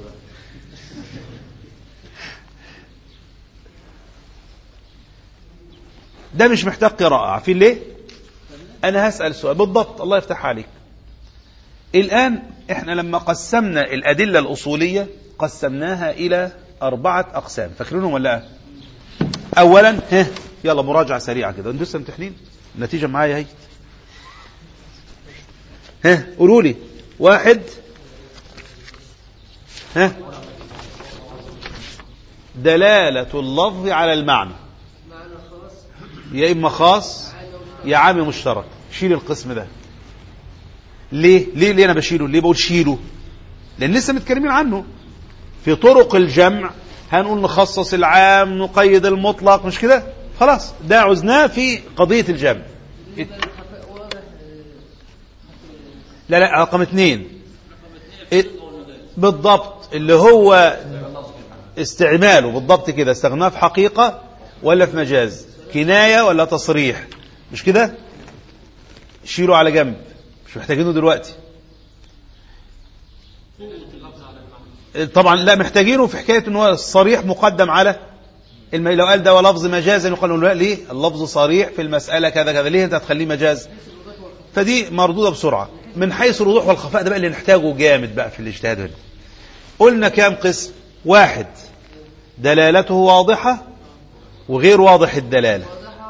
ده مش محتاج قراءة. عارفين ليه؟ أنا هسأل سؤال بالضبط، الله يفتح عليك. الآن إحنا لما قسمنا الأدلة الأصولية قسمناها إلى 4 أقسام، فاكرينهم ولا؟ أولا يلا مراجعة سريعة كده، أنتوا لسه امتحنين؟ النتيجة معايا هي. قولوا لي. 1 دلالة اللفظ على المعنى، يا إما خاص يا عام مشترك. شيل القسم ده. ليه أنا بشيله؟ ليه بقول شيله؟ لأن لسه متكلمين عنه. في طرق الجمع هنقول نخصص العام نقيد المطلق، مش كده؟ خلاص ده عزناه في قضية الجمع. لا رقم 2 بالضبط اللي هو استعماله بالضبط كده، استغناه في حقيقة ولا في مجاز، كناية ولا تصريح، مش كده؟ شيله على جنب، مش محتاجينه دلوقتي. طبعا لا محتاجينه في حكاية انه الصريح مقدم على لو قال ده ولفظ مجازا يقال له ليه اللفظ صريح في المسألة كذا كذا، ليه انت هتخليه مجاز؟ فدي مردودة بسرعة. من حيث الوضوح والخفاء ده بقى اللي نحتاجه جامد بقى في الاجتهاد هنا. قلنا كام قسم؟ 1 دلالته واضحة وغير واضح الدلالة.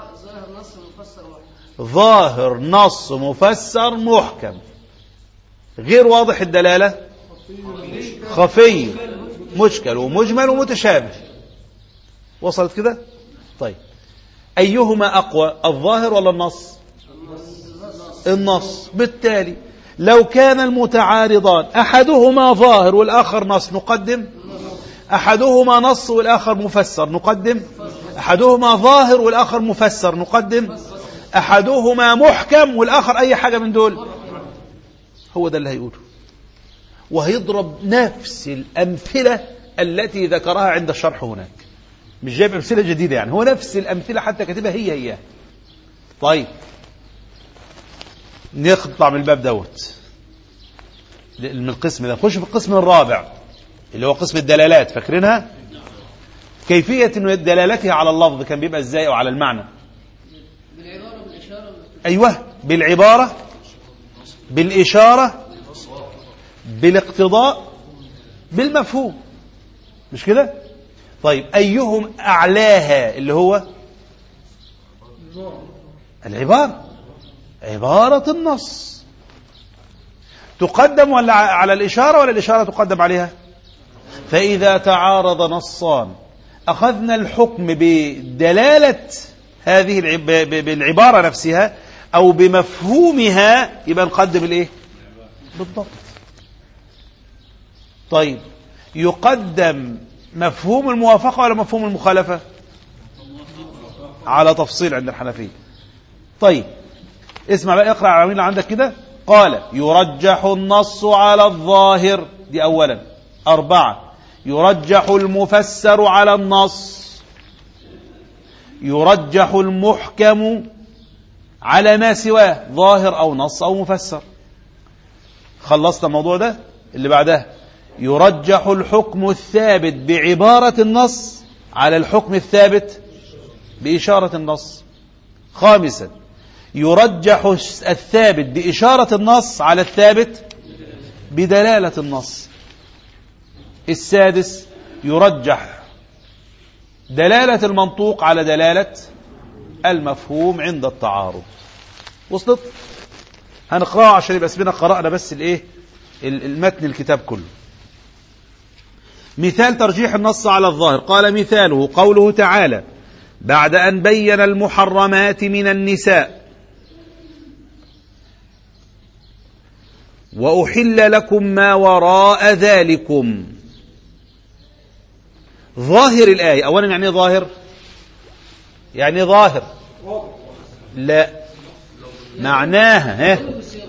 ظاهر نص مفسر محكم. غير واضح الدلالة خفي مشكل ومجمل ومتشابه. وصلت كده؟ طيب أيهما أقوى، الظاهر ولا النص؟ النص. بالتالي لو كان المتعارضان أحدهما ظاهر والآخر نص نقدم، أحدهما نص والآخر مفسر نقدم، أحدهما ظاهر والآخر مفسر نقدم، أحدهما محكم والآخر أي حاجة من دول. هو ده اللي هيقوله، وهيضرب نفس الأمثلة التي ذكرها عند الشرح هناك، مش جايب أمثلة جديدة يعني، هو نفس الأمثلة حتى كاتبها هي. طيب نطلع من الباب دوت من القسم ده، نخش في القسم الرابع اللي هو قسم الدلالات. فاكرينها؟ كيفية دلالتها على اللفظ كان بيبقى ازاي او على المعنى؟ بالعبارة بالإشارة. ايوه بالعبارة بالإشارة بالاقتضاء بالمفهوم، مش كده؟ طيب أيهم أعلاها اللي هو العبارة، عبارة النص تقدم ولا على الإشارة ولا الإشارة تقدم عليها؟ فإذا تعارض نصان أخذنا الحكم بدلالة هذه بالعبارة نفسها أو بمفهومها، يبقى نقدم الإيه؟ بالضبط. طيب يقدم مفهوم الموافقة ولا مفهوم المخالفة؟ على تفصيل عند الحنفية. طيب اسمع بقى، اقرأ على اللي عندك كده. قال يرجح النص على الظاهر، دي أولا. 4 يرجح المفسر على النص، يرجح المحكم على ما سواه ظاهر أو نص أو مفسر. خلصنا الموضوع ده. اللي بعدها يرجح الحكم الثابت بعبارة النص على الحكم الثابت بإشارة النص. 5 يرجح الثابت بإشارة النص على الثابت بدلالة النص. 6 يرجح دلالة المنطوق على دلالة المفهوم عند التعارض. وصلت؟ هنقرأه عشان يبقى اسمنا قرأنا بس الايه المتن الكتاب كله. مثال ترجيح النص على الظاهر. قال مثاله قوله تعالى بعد أن بين المحرمات من النساء وأحل لكم ما وراء ذلكم. ظاهر الآية أولا يعني ظاهر، يعني ظاهر لا معناها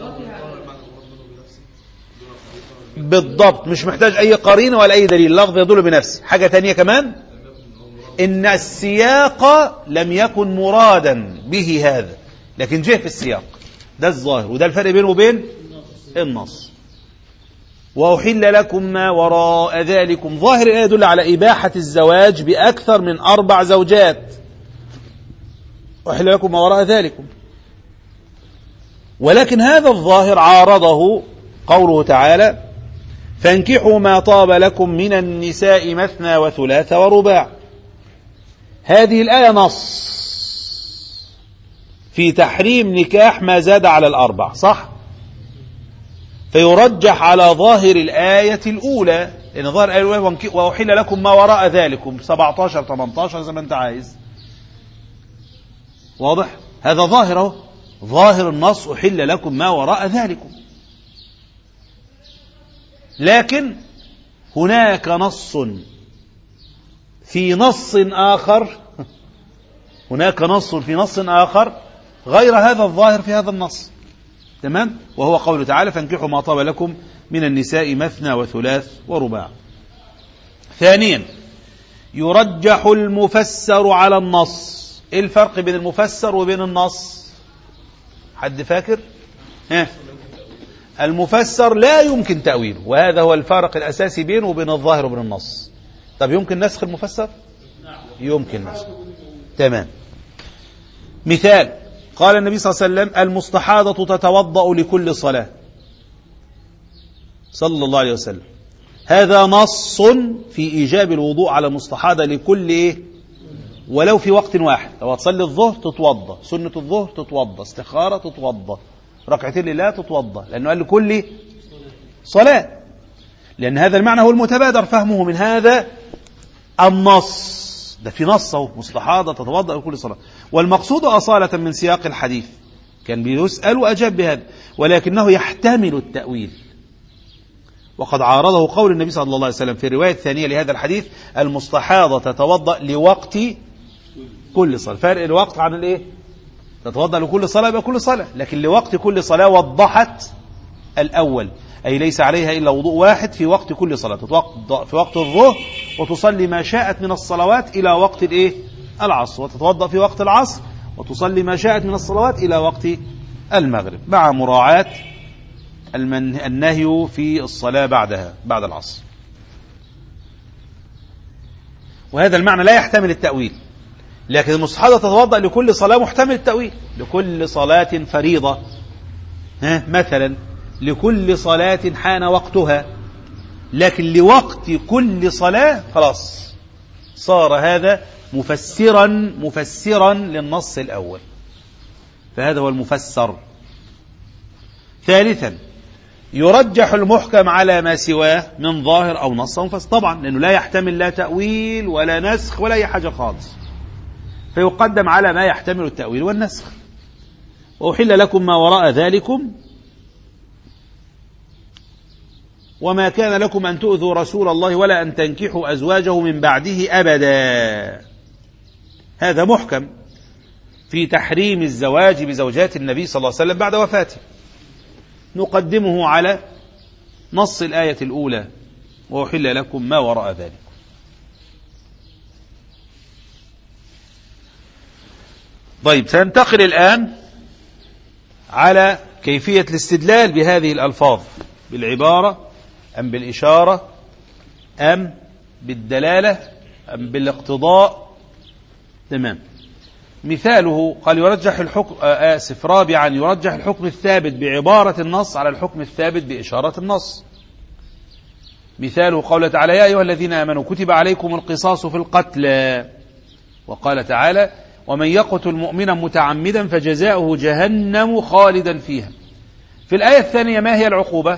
بالضبط، مش محتاج أي قرينة ولا أي دليل، اللفظ يدل بنفسه. حاجة تانية كمان إن السياق لم يكن مرادا به هذا، لكن جه في السياق. ده الظاهر، وده الفرق بينه وبين النص. وأحل لكم ما وراء ذلكم. ظاهر الآية يدل على إباحة الزواج بأكثر من 4 زوجات. أحل لكم ما وراء ذلكم. ولكن هذا الظاهر عارضه قوله تعالى فانكحوا ما طاب لكم من النساء مثنى وثلاث ورباع. هذه الآية نص في تحريم نكاح ما زاد على 4، صح؟ فيرجح على ظاهر الآية الأولى، لأن ظاهر الآية الأولى وأحل لكم ما وراء ذلكم 17 18 زي ما أنت عايز. واضح؟ هذا ظاهره، ظاهر النص أحل لكم ما وراء ذلكم. لكن هناك نص في نص آخر، هناك نص في نص آخر غير هذا الظاهر في هذا النص. تمام؟ وهو قوله تعالى فانكحوا ما طاب لكم من النساء مثنى وثلاث ورباع. ثانيا يرجح المفسر على النص. ايه الفرق بين المفسر وبين النص؟ حد فاكر؟ المفسر لا يمكن تأويله، وهذا هو الفارق الأساسي بينه وبين الظاهر وبين النص. طب يمكن نسخ المفسر؟ يمكن نسخ. تمام. مثال، قال النبي صلى الله عليه وسلم المستحاضة تتوضأ لكل صلاة صلى الله عليه وسلم. هذا نص في إيجاب الوضوء على المستحاضة لكل إيه؟ ولو في وقت واحد. لو تصلي الظهر تتوضأ، سنة الظهر تتوضأ، استخارة تتوضأ، ركعتين لله تتوضأ، لأنه قال لكل صلاة، لأن هذا المعنى هو المتبادر فهمه من هذا النص. ده في نص اهو، مستحاضة تتوضأ لكل صلاة. والمقصود أصالة من سياق الحديث كان بيسأل وأجاب بهذا، ولكنه يحتمل التأويل. وقد عارضه قول النبي صلى الله عليه وسلم في الرواية الثانية لهذا الحديث المستحاضة تتوضأ لوقت كل صلاة. فرق الوقت عن الايه؟ تتوضأ لكل صلاة يبقى كل صلاة، لكن لوقت كل صلاة وضحت الأول، أي ليس عليها إلا وضوء واحد في وقت كل صلاة، تتوضأ في وقت الظهر وتصلي ما شاءت من الصلوات إلى وقت الايه؟ العصر، وتتوضأ في وقت العصر وتصلي ما شاءت من الصلوات إلى وقت المغرب، مع مراعاة النهي في الصلاة بعدها بعد العصر. وهذا المعنى لا يحتمل التأويل، لكن المستحاضة تتوضأ لكل صلاة محتمل التأويل، لكل صلاة فريضة مثلا، لكل صلاة حان وقتها، لكن لوقت كل صلاة خلاص صار هذا مفسرا للنص الأول، فهذا هو المفسر. ثالثا يرجح المحكم على ما سواه من ظاهر أو نص أو مفسر، طبعا لأنه لا يحتمل لا تأويل ولا نسخ ولا أي حاجة خالص، فيقدم على ما يحتمل التأويل والنسخ. وأحل لكم ما وراء ذلكم وما كان لكم أن تؤذوا رسول الله ولا أن تنكحوا أزواجه من بعده أبدا. هذا محكم في تحريم الزواج بزوجات النبي صلى الله عليه وسلم بعد وفاته، نقدمه على نص الآية الأولى وأحل لكم ما وراء ذلك. طيب، سننتقل الآن على كيفية الاستدلال بهذه الألفاظ، بالعبارة أم بالإشارة أم بالدلالة أم بالاقتضاء. تمام. مثاله قال يرجح الحكم رابعا يرجح الحكم الثابت بعبارة النص على الحكم الثابت بإشارة النص. مثاله قوله تعالى يا أيها الذين آمنوا كتب عليكم القصاص في القتلى، وقال تعالى ومن يقتل مؤمنا متعمدا فجزاؤه جهنم خالدا فيها. في الآية الثانية ما هي العقوبة؟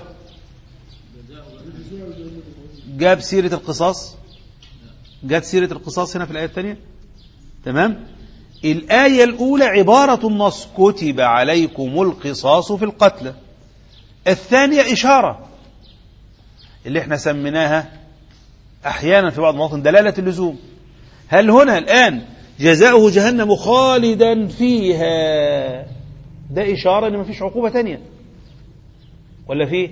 جاب سيرة القصاص، جاءت سيرة القصاص هنا في الآية الثانية. تمام. الآية الأولى عبارة النص كتب عليكم القصاص في القتلى، الثانية إشارة اللي احنا سميناها أحيانا في بعض المواطن دلالة اللزوم. هل هنا الآن جزاؤه جهنم خالدا فيها ده إشارة إن ما فيش عقوبة تانية ولا فيه؟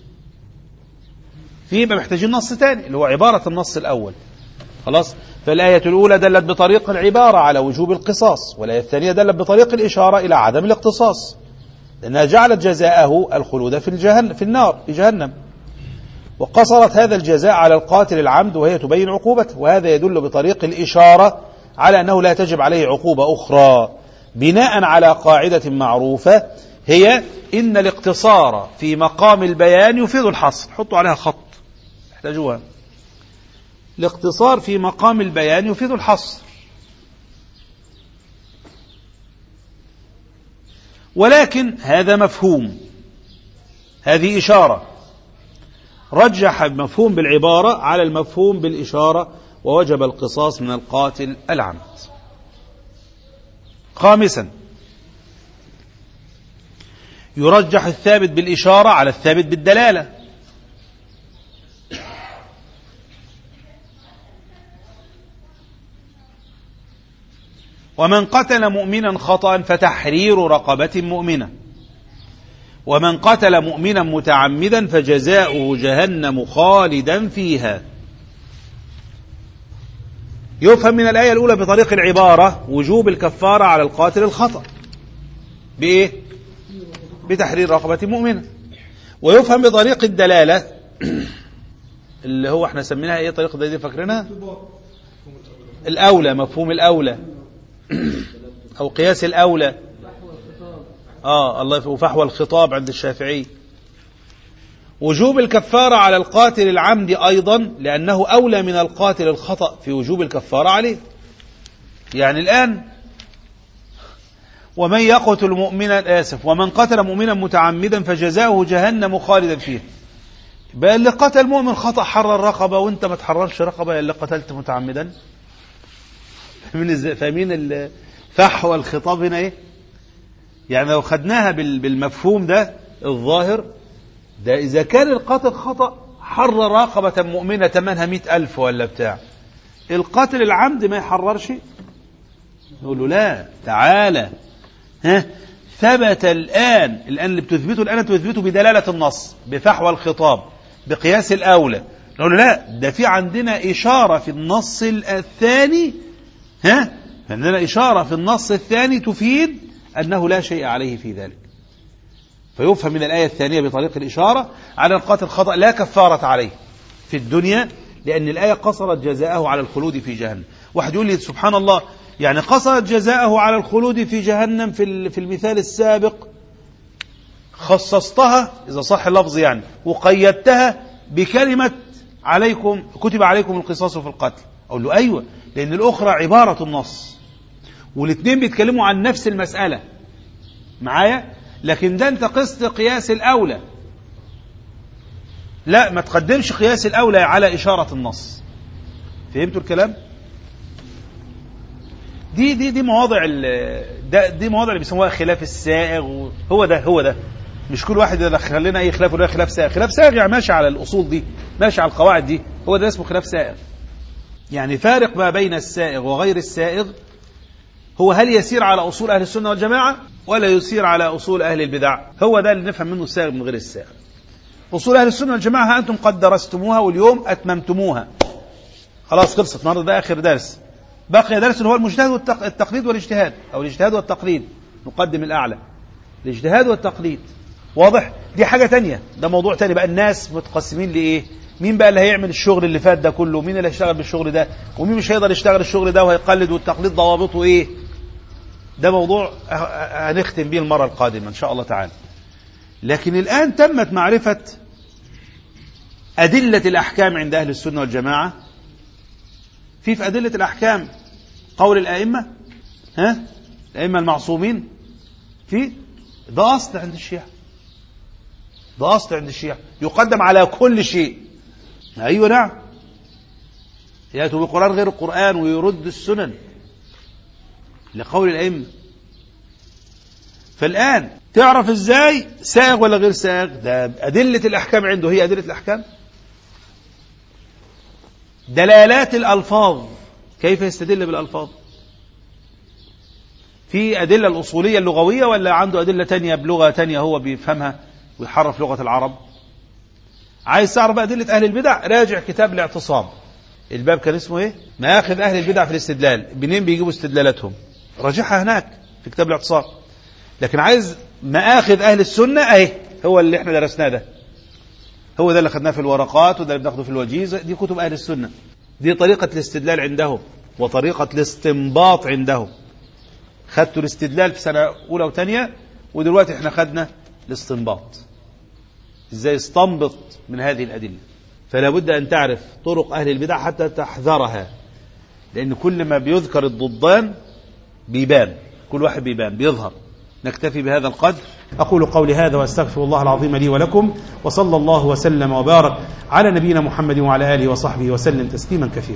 يبقى محتاجين نص تاني اللي هو عبارة النص الأول. خلاص. فالآية الأولى دلت بطريق العبارة على وجوب القصاص، والآية الثانية دلت بطريق الإشارة إلى عدم الاقتصاص، لأنها جعلت جزاءه الخلود في النار في جهنم، وقصرت هذا الجزاء على القاتل العمد وهي تبين عقوبته، وهذا يدل بطريق الإشارة على أنه لا تجب عليه عقوبة أخرى، بناء على قاعدة معروفة هي إن الاقتصار في مقام البيان يفيد الحصر. حطوا عليها خط احتاجوها. الاقتصار في مقام البيان يفيد الحصر، ولكن هذا مفهوم، هذه إشارة، رجح المفهوم بالعبارة على المفهوم بالإشارة ووجب القصاص من القاتل العمد. خامسا يرجح الثابت بالإشارة على الثابت بالدلالة. ومن قتل مؤمنا خطأ فتحرير رقبة مؤمنة، ومن قتل مؤمنا متعمدا فجزاؤه جهنم خالدا فيها. يفهم من الآية الأولى بطريق العبارة وجوب الكفارة على القاتل الخطأ بإيه؟ بتحرير رقبة مؤمنة. ويفهم بطريق الدلالة اللي هو احنا سميناها ايه طريقة دي فاكرينها؟ الأولى، مفهوم الأولى أو قياس الأولى. الله يفهم. وفحوى الخطاب عند الشافعي. وجوب الكفارة على القاتل العمد أيضا لأنه أولى من القاتل الخطأ في وجوب الكفارة عليه. يعني الآن ومن يقتل مؤمنا ومن قتل مؤمنا متعمدا فجزاؤه جهنم خالدا فيه. بقى اللي قتل مؤمن خطأ حرر رقبة وانت ما تحررش رقبة اللي قتلت متعمدا. فاهمين فحوى الخطاب هنا ايه؟ يعني لو خدناها بالمفهوم ده الظاهر ده، إذا كان القاتل خطأ حرر رقبة مؤمنة ثمنها 100,000 ولا بتاع، القاتل العمد ما يحررش؟ يقول له لا تعالى ثبت الآن اللي بتثبته الآن تثبته بدلالة النص بفحوى الخطاب بقياس الأولى. نقول له لا، ده في عندنا إشارة في النص الثاني عندنا إشارة في النص الثاني تفيد أنه لا شيء عليه في ذلك. فيفهم من الآية الثانية بطريق الإشارة على القاتل خطأ لا كفارة عليه في الدنيا، لأن الآية قصرت جزاءه على الخلود في جهنم. واحد يقول لي سبحان الله، يعني قصرت جزاءه على الخلود في جهنم في المثال السابق خصصتها إذا صح اللفظ يعني وقيدتها بكلمة عليكم كتب عليكم القصاص في القتل. أقول له أيوة، لأن الأخرى عبارة النص والاثنين بيتكلموا عن نفس المسألة معايا، لكن ده انت قست قياس الأولى. لا، ما تقدمش قياس الأولى على إشارة النص. فهمتوا الكلام؟ دي مواضع دي مواضع اللي بيسموها خلاف السائغ. هو ده مش كل واحد يدخل لنا اي خلاف ولا خلاف سائغ. خلاف سائغ يعني ماشي على الأصول دي، ماشي على القواعد دي، هو ده اسمه خلاف سائغ. يعني فارق ما بين السائغ وغير السائغ هو هل يسير على أصول أهل السنة والجماعة ولا يسير على أصول أهل البدع. هو ده اللي نفهم منه السائغ من غير السائغ. أصول أهل السنة والجماعة أنتم قد درستموها واليوم أتممتموها، خلاص خلصت. النهارده ده آخر درس، بقي درس هو المجتهد والتقليد والاجتهاد، أو الاجتهاد والتقليد، نقدم الأعلى، الاجتهاد والتقليد. واضح؟ دي حاجة تانية، ده موضوع تاني بقى. الناس متقسمين لإيه؟ مين بقى اللي هيعمل الشغل اللي فات ده كله؟ مين اللي هيشتغل بالشغل ده؟ ومين مش هيقدر يشتغل الشغل ده وهيقلد؟ والتقليد ضوابطه إيه؟ ده موضوع هنختم به المرة القادمة إن شاء الله تعالى. لكن الآن تمت معرفة أدلة الأحكام عند أهل السنة والجماعة. في أدلة الأحكام قول الأئمة، الأئمة المعصومين، ده أصل عند الشيعة، ده أصل عند الشيعة يقدم على كل شيء. أيوة نعم، يأتوا بالقرآن غير القرآن ويرد السنن لقول الأئمة. فالآن تعرف إزاي سائغ ولا غير سائغ؟ ده أدلة الأحكام عنده هي أدلة الأحكام. دلالات الألفاظ، كيف يستدل بالألفاظ؟ في أدلة الأصولية اللغوية ولا عنده أدلة تانية بلغة تانية هو بيفهمها ويحرف لغة العرب؟ عايز تعرف أدلة أهل البدع؟ راجع كتاب الاعتصام. الباب كان اسمه ايه؟ مآخذ أهل البدع في الاستدلال. منين بيجيبوا استدلالاتهم؟ راجعها هناك في كتاب الاعتصام. لكن عايز مآخذ أهل السنة اهي، هو اللي احنا درسناه ده، هو ده اللي خدناه في الورقات وده اللي بناخده في الوجيز. دي كتب أهل السنة، دي طريقة الاستدلال عندهم وطريقة الاستنباط عندهم. خدتوا الاستدلال في سنة أولى وثانية، ودلوقتي احنا خدنا الاستنباط، ازاي استنبط من هذه الأدلة. فلا بد أن تعرف طرق أهل البدع حتى تحذرها، لأن كل ما بيذكر الضدان بيبان، كل واحد بيظهر. نكتفي بهذا القدر. أقول قولي هذا وأستغفر الله العظيم لي ولكم، وصلى الله وسلم وبارك على نبينا محمد وعلى آله وصحبه وسلم تسليما كثيرا.